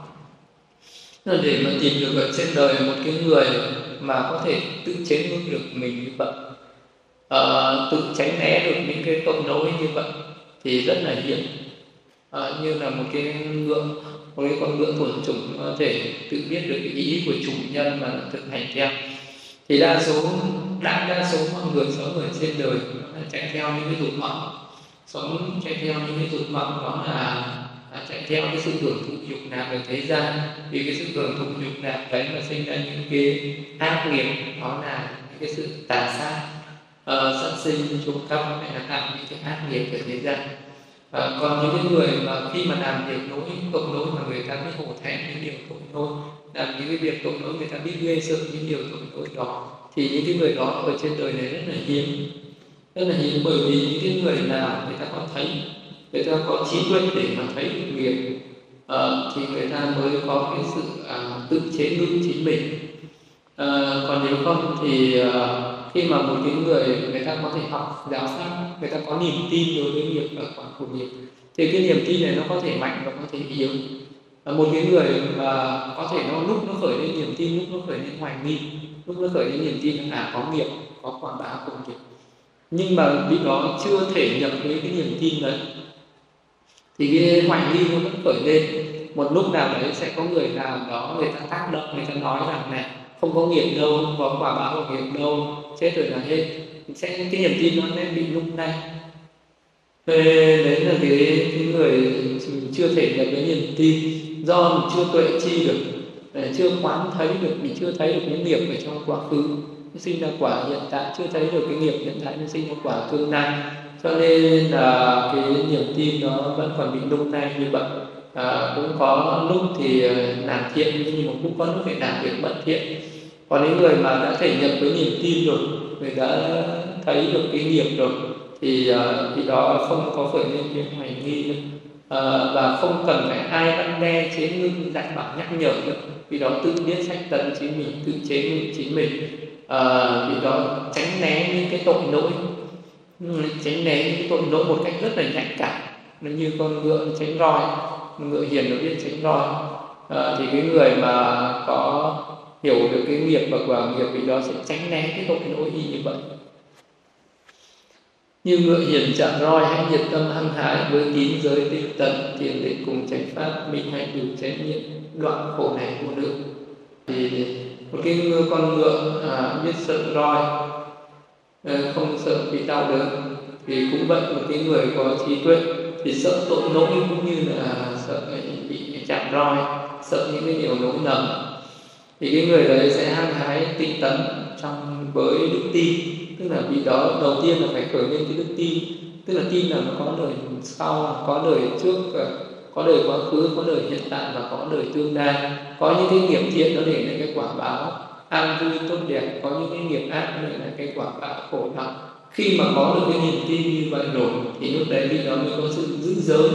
Để mà tìm được ở trên đời một cái người mà có thể tự chế ngự được mình như vậy, tự tránh né được những cái tội lỗi như vậy, thì rất là hiếm. Như là một cái con ngựa thuần chủng có thể tự biết được cái ý của chủ nhân mà thực hành theo. Thì đa số mọi người sống ở trên đời là chạy theo những cái dục vọng, chạy theo những cái dục vọng, đó là chạy theo cái sự hưởng thụ dục lạc ở thế gian. Vì cái sự hưởng thụ dục lạc đấy mà sinh ra những cái ác nghiệp, đó là những cái sự tà sát, sát sinh, trộm cắp, hay là làm những cái ác nghiệp ở thế gian. Còn những cái người mà khi mà làm việc tội lỗi mà người ta biết hổ thẹn những điều tội lỗi, làm những cái việc tội lỗi người ta biết ghê sợ những điều tội lỗi đó, thì những cái người đó ở trên đời này rất là hiếm, bởi vì những cái người nào người ta có thấy, người ta có trí tuệ để mà thấy được nghiệp, thì người ta mới có cái sự tự chế ngự chính mình. Còn nếu không thì khi mà một cái người ta có thể học giáo pháp, người ta có niềm tin đối với nghiệp và quả của nghiệp, Thì cái niềm tin này nó có thể mạnh và có thể yếu. Một cái người mà có thể lúc nó khởi lên niềm tin, lúc nó khởi lên hoài nghi, lúc nó khởi lên niềm tin là có nghiệp, có quả báo của nghiệp, nhưng mà vị đó chưa thể nhập với cái niềm tin đấy, thì cái hoài nghi nó vẫn khởi lên. Một lúc nào đấy sẽ có người nào đó người ta tác động, người ta nói rằng này không có nghiệp đâu, không có quả báo của nghiệp đâu, chết rồi là hết, sẽ cái niềm tin nó sẽ bị lung lay. Đấy là cái người chưa thể nhập với niềm tin, do mình chưa tuệ chi được, chưa quán thấy được, mình chưa thấy được những nghiệp ở trong quá khứ nó sinh ra quả hiện tại, chưa thấy được cái nghiệp hiện tại nó sinh ra quả tương lai, cho nên là cái niềm tin nó vẫn còn bị lung lay như vậy. Cũng có lúc thì làm thiện, nhưng một lúc có lúc phải làm việc bất thiện. Còn những người mà đã thể nhập với niềm tin rồi, người đã thấy được cái nghiệp rồi, thì vì đó không có khởi lên cái hoài nghi nữa, và không cần phải ai răn đe chế ngự dạy bảo nhắc nhở nữa, vì đó tự biết sách tấn chính mình, tự chế ngự chính mình. Vì đó tránh né những cái tội lỗi, tránh né những cái tội lỗi một cách rất là nhạy cảm, nó như con ngựa tránh roi, ngựa hiền nó biết tránh roi. Thì cái người mà có hiểu được cái nghiệp và quả nghiệp, vì đó sẽ tránh né cái tội lỗi như vậy. Như ngựa hiền chạm roi, hãy nhiệt tâm hăng hái, với tín giới tinh tấn, thiền định cùng chánh pháp, minh hạnh đủ chánh niệm, đoạn khổ này vô lượng. Thì một cái con ngựa biết sợ roi, không sợ bị đau đớn, thì cũng vậy, một cái người có trí tuệ thì sợ tội lỗi, cũng như là sợ bị chạm roi, sợ những cái điều lỗi lầm. Thì cái người đấy sẽ hăng hái tinh tấn trong với đức tin, tức là vì đó đầu tiên là phải khởi lên cái đức tin, tức là tin là nó có đời sau, có đời trước, có đời quá khứ, có đời hiện tại và có đời tương lai. Có những cái nghiệp thiện nó để lại cái quả báo an vui tốt đẹp, có những cái nghiệp ác để lại cái quả báo khổ đau. Khi mà có được cái niềm tin như vậy rồi, thì lúc đấy vì đó mới có sự giữ giới,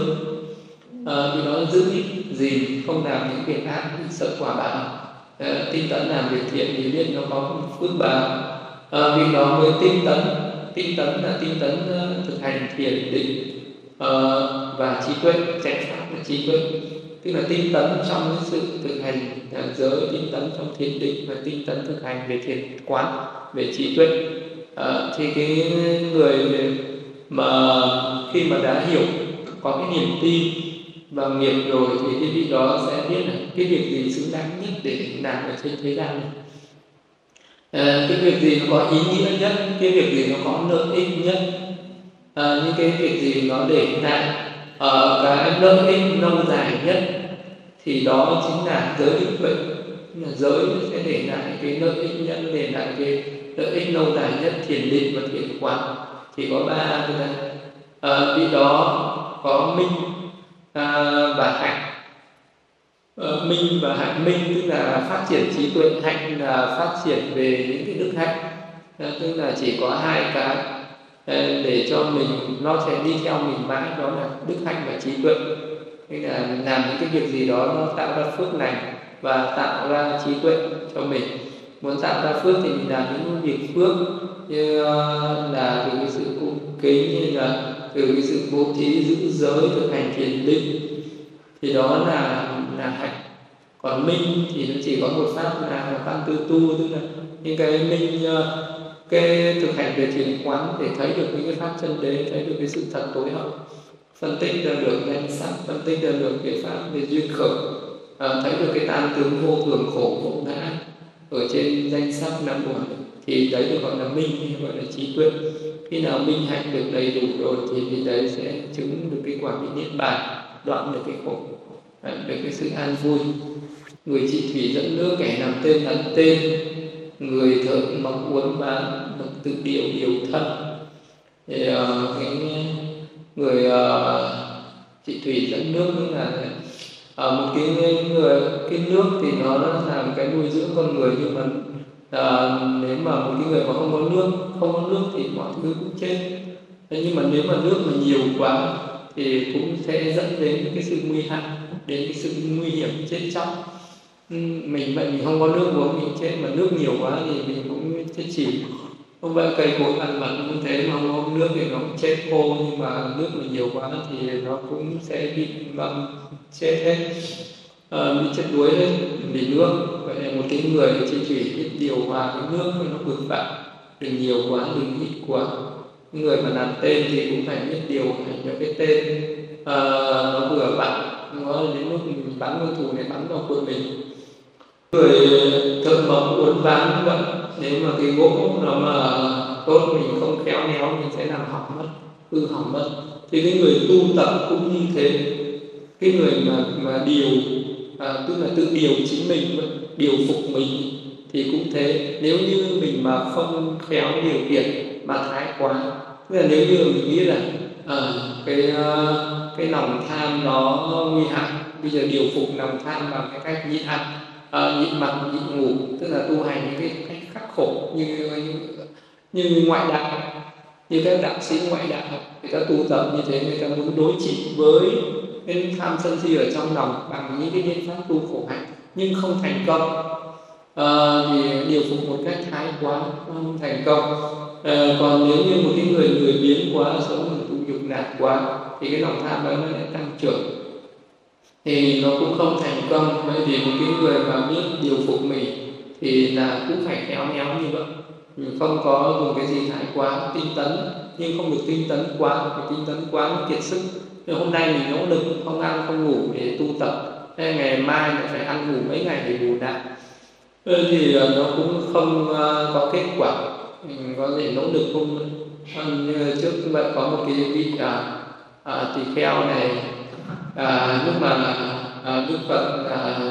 vì đó giữ gìn, không làm những việc ác bị sợ quả báo. Tinh tấn làm việc thiện thì biết nó có phước báo. Vì đó mới tinh tấn là tinh tấn thực hành thiền định và trí tuệ, chánh pháp là trí tuệ, tức là tinh tấn trong cái sự thực hành giới, tinh tấn trong thiền định và tinh tấn thực hành về thiền quán, về trí tuệ. Thì cái người mà khi mà đã hiểu, có cái niềm tin và nghiệp rồi, thì cái vị đó sẽ biết là cái việc gì xứng đáng nhất để làm ở trên thế gian này, cái việc gì nó có ý nghĩa nhất, cái việc gì nó có lợi ích nhất, những cái việc gì nó để lại cái lợi ích lâu dài nhất, thì đó chính là giới định tuệ. Là giới sẽ để lại cái lợi ích nhất, để lại cái lợi ích lâu dài nhất, thiền định và thiền quán. Thì có ba cái này. Vị đó có minh và hạnh. Minh và hạnh, minh tức là phát triển trí tuệ, hạnh là phát triển về những cái đức hạnh, tức là chỉ có hai cái để cho mình, nó sẽ đi theo mình mãi, đó là đức hạnh và trí tuệ. Tức là làm những cái việc gì đó nó tạo ra phước lành và tạo ra trí tuệ cho mình. Muốn tạo ra phước thì mình làm những việc phước, như là từ cái sự cung kính, như là từ cái sự bố thí, giữ giới, thực hành thiền định, thì đó là hạnh. Còn minh thì nó chỉ có một pháp là văn tư tu, tức là những cái minh, cái thực hành về thiền quán để thấy được những cái pháp chân đế, thấy được cái sự thật tối hậu, phân tích ra được danh sắc, phân tích ra được cái pháp về duyên khởi, thấy được cái tam tướng vô thường, khổ vô ngã ở trên danh sắc năm uẩn, thì đấy được gọi là minh, gọi là trí tuệ. Khi nào minh hạnh được đầy đủ rồi thì đấy sẽ chứng được cái quả vị niết bàn, đoạn được cái khổ, được cái sự an vui. Người trị thủy dẫn nước, kẻ làm tên làm tên, người thợ mong uốn ván, tự điều điều thân. Thì cái người trị thủy dẫn nước tức là một cái nước thì nó làm cái nuôi dưỡng con người, nhưng mà nếu mà một cái người mà không có nước thì mọi thứ cũng chết. Nhưng mà nếu mà nước mà nhiều quá thì cũng sẽ dẫn đến cái sự nguy hại, đến cái sự nguy hiểm chết chóc. Mình không có nước uống mình chết, mà nước nhiều quá thì mình cũng chết chìm. Không phải cây cối ăn mật cũng thế, mà không nước thì nó cũng chết khô, nhưng mà nước mà nhiều quá thì nó cũng sẽ bị chết hết, bị chết đuối hết vì nước. Vậy là một cái người chỉ biết điều hòa cái nước cho nó vừa phải, đừng nhiều quá, đừng ít quá. Người mà làm tên thì cũng phải biết điều hành cho cái tên nó vừa vặn, nó đến lúc mình bắn con thù này bắn vào quân mình. Người thợ mộc uốn ván vậy, nếu mà cái gỗ nó mà tốt, mình không khéo léo mình sẽ làm hỏng mất, hư hỏng mất. Thì cái người tu tập cũng như thế, cái người mà điều tức là tự điều chính mình, điều phục mình thì cũng thế. Nếu như mình mà không khéo điều khiển mà thái quá, tức là nếu như mình nghĩ là cái lòng tham nó nguy hại, bây giờ điều phục lòng tham bằng cái cách nhịn ăn, nhịn mặc, nhịn ngủ, tức là tu hành những cái cách khắc khổ như ngoại đạo, như các đạo sĩ ngoại đạo, người ta tu tập như thế, người ta muốn đối trị với cái tham sân si ở trong lòng bằng những cái biện pháp tu khổ hạnh, nhưng không thành công. Thì điều phục một cách thái quá không thành công. Còn nếu như một cái người lười biếng quá, sống ở tu dục lạc quá, thì cái lòng tham đó nó lại tăng trưởng, thì nó cũng không thành công. Vậy thì một cái người mà biết điều phục mình thì là cũng phải khéo léo như vậy, mình không có dùng cái gì thái quá, tinh tấn, nhưng không được tinh tấn quá, vì tinh tấn quá nó kiệt sức. Thì hôm nay mình nỗ lực không ăn không ngủ để tu tập, hay ngày mai lại phải ăn ngủ mấy ngày để bù đắp, thì nó cũng không có kết quả. Mình có thể nỗ lực không. Như trước vậy có một cái vị tỳ kheo này, lúc mà Đức Phật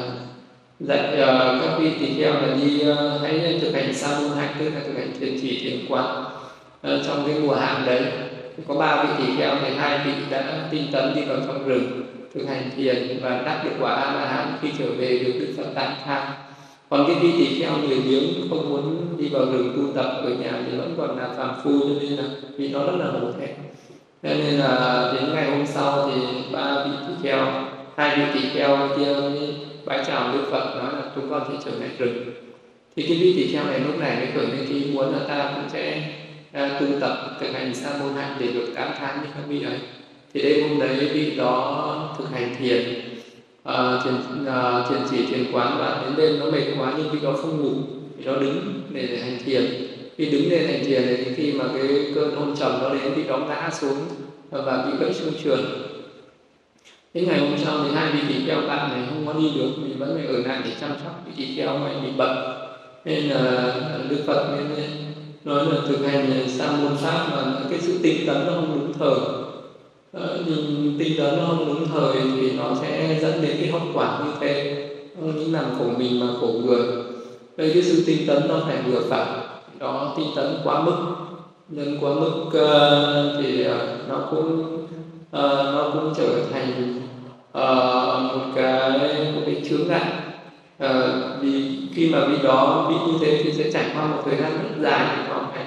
dạy các vị tỳ kheo là đi hãy thực hành sa môn hạnh, tức là thực hành thiền chỉ thiền quán. Trong cái mùa hạn đấy có 3 vị tỳ kheo thì 2 vị đã tinh tấn đi vào trong rừng thực hành thiền và đắc được quả A La Hán, khi trở về được Đức Phật tán thán. Còn cái vị tỳ kheo lười biếng không muốn đi vào rừng tu tập, ở nhà thì vẫn còn là phàm phu, cho nên là vì nó rất là hổ thẹn. Cho nên là đến ngày hôm sau thì 3 vị tỳ kheo, 2 vị tỳ kheo kia bái chào Đức Phật, nói là chúng con sẽ trở lại rừng. Thì cái vị tỳ kheo này lúc này mới khởi lên ý muốn là ta cũng sẽ tu tập thực hành sa môn hạnh để được tán thán như các vị ấy. Thì đêm hôm đấy vị đó thực hành thiền, thiền chỉ thiền quán, và đến đêm nó mệt quá nhưng vị đó không ngủ, vị đó đứng để hành thiền. Khi đứng lên hành thiền thì khi mà cái cơn hôn trầm nó đến, vị đó ngã xuống và bị gãy xương sườn. Thế ngày hôm sau thì 2 vị tỳ kheo bạn này không có đi được, vì vẫn phải ở lại để chăm sóc vị tỳ kheo mà bị bệnh. Nên là Đức Phật nên nói là thực hành sa môn pháp mà cái sự tinh tấn nó không đúng thời. Nhưng tinh tấn nó không đúng thời thì nó sẽ dẫn đến cái hậu quả như thế, không những làm khổ mình mà khổ người. Đây, cái sự tinh tấn nó phải vừa phải, đó tinh tấn quá mức, nên quá mức thì nó cũng trở thành một cái chướng ngại. Vì khi mà vị đó bị như thế thì sẽ trải qua một thời gian rất dài để họ phải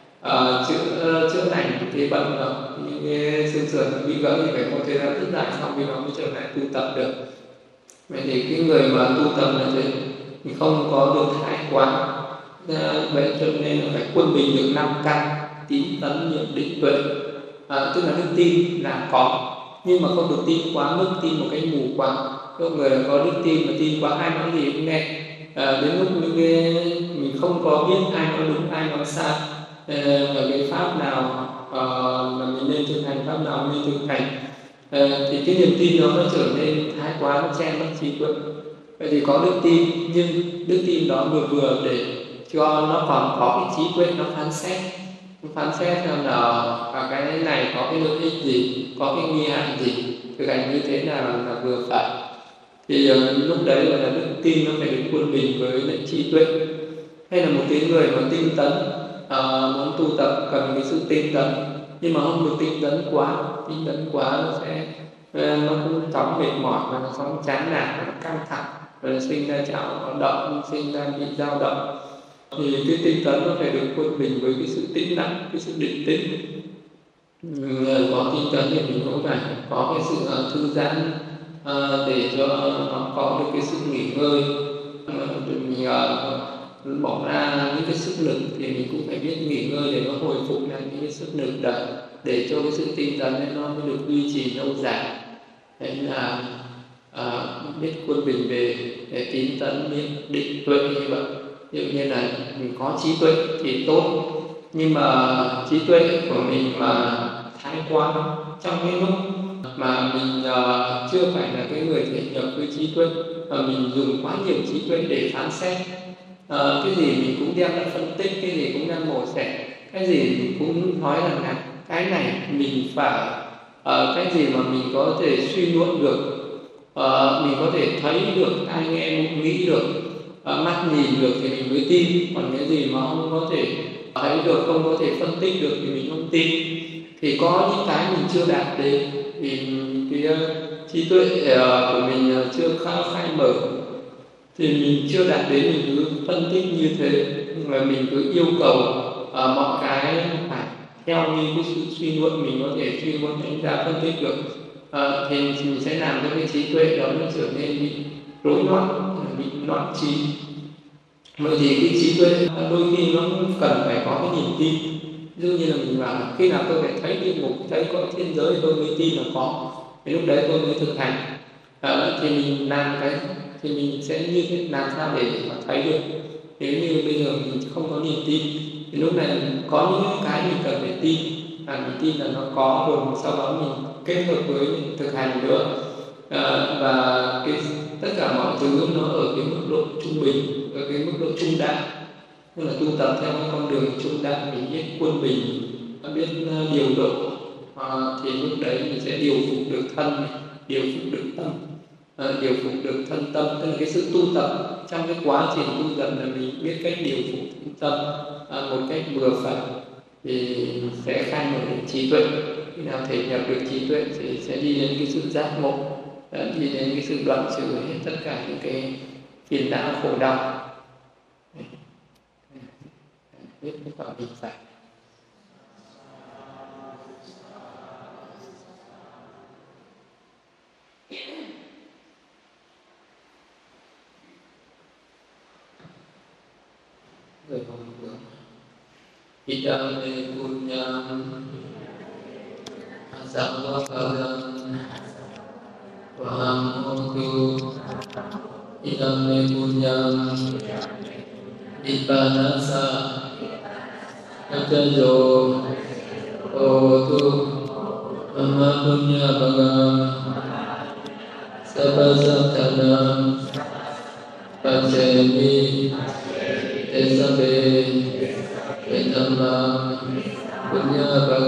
chữa lành cái bệnh đó, những cái xương sườn bị gãy thì phải có thời gian rất dài sau khi nó mới trở lại tu tập được. Vậy thì cái người mà tu tập là thế thì không có được thái quá. Vậy cho nên là phải quân bình được 5 căn: tín, tấn, niệm, định, tuệ. Tức là đức tin là có, nhưng mà không được tin quá mức, tin một cái mù quáng. Có người có đức tin mà tin quá, ai nói gì cũng nghe. Đến lúc những cái mình không có biết ai nói đúng ai nói sai, và cái pháp nào mà mình nên thực hành, pháp nào nên thực hành, thì cái niềm tin đó nó trở nên thái quá, nó che mất trí tuệ. Vậy thì có đức tin, nhưng đức tin đó vừa vừa để cho nó còn có cái trí tuệ, nó phán xét xem là cái này có cái lợi ích gì, có cái nguy hại gì, thực hành như thế nào là vừa phải. Thì lúc đấy là đức tin nó phải được quân bình với lại trí tuệ. Hay là một cái người mà tinh tấn, muốn tu tập cần cái sự tinh tấn, nhưng mà không được tinh tấn quá nó cũng chóng mệt mỏi, và nó chóng chán nản, nó căng thẳng, rồi sinh ra dao động, sinh ra bị dao động. Thì cái tinh tấn nó phải được quân bình với cái sự tĩnh lặng, cái sự định tĩnh. Có tinh tấn thì mình cũng phải có cái sự thư giãn, để cho nó có được cái sự nghỉ ngơi. Mình bỏ ra những cái sức lực thì mình cũng phải biết nghỉ ngơi để nó hồi phục lại cái sức lực đó, để cho cái sự tinh tấn ấy nó mới được duy trì lâu dài. Đấy là biết quân bình về để tín tấn, biết định tuệ như vậy. Ví dụ như là mình có trí tuệ thì tốt, nhưng mà trí tuệ của mình mà thái quá trong cái lúc mà mình chưa phải là cái người thể nhập với trí tuệ, mà mình dùng quá nhiều trí tuệ để phán xét, cái gì mình cũng đem ra phân tích, cái gì cũng đem mổ xẻ, cái gì mình cũng nói rằng là cái này mình phải, cái gì mà mình có thể suy luận được, mình có thể thấy được, tai nghe nghĩ được, mắt nhìn được thì mình mới tin. Còn cái gì mà không có thể thấy được, không có thể phân tích được thì mình không tin. Thì có những cái mình chưa đạt đến thì cái trí tuệ của mình chưa khai mở, thì mình chưa đạt đến, mình cứ phân tích như thế, mà mình cứ yêu cầu mọi cái phải theo như cái sự suy luận, mình có thể suy luận đánh giá phân tích được, thì mình sẽ làm cho cái trí tuệ đó nó trở nên bị rối loạn, bị loạn trí. Vậy thì cái trí tuệ đôi khi nó cần phải có cái niềm tin. Ví dụ như là mình bảo khi nào tôi phải thấy địa ngục, thấy có thiên giới tôi mới tin là có, cái lúc đấy tôi mới thực hành. Thì mình làm cái thì mình sẽ như thế, làm sao để mà thấy được. Nếu như bây giờ mình không có niềm tin thì lúc này có những cái mình cần phải tin, mình tin là nó có, rồi sau đó mình kết hợp với mình thực hành nữa. Và tất cả mọi thứ nó ở cái mức độ trung bình, ở cái mức độ trung đạo, tức là tu tập theo cái con đường trung đạo. Mình biết quân bình, biết điều độ, thì lúc đấy mình sẽ điều phục được thân, điều phục được tâm, điều phục được thân tâm. Tức là cái sự tu tập, trong cái quá trình tu tập là mình biết cách điều phục tâm một cách vừa phải, thì sẽ khai mở được trí tuệ. Khi nào thể nhập được trí tuệ thì sẽ đi đến cái sự giác ngộ, đi đến cái sự đoạn trừ hết tất cả những cái phiền não khổ đau. Biết cái quả bình phải. Người hồng vượng idame punyam asavakaram vahamotu idame punyam Ipanasa Akajo Otu Mahapunya Bhagam Sabasattanam Pacemi Tesabe Vetamam Punya Bhagam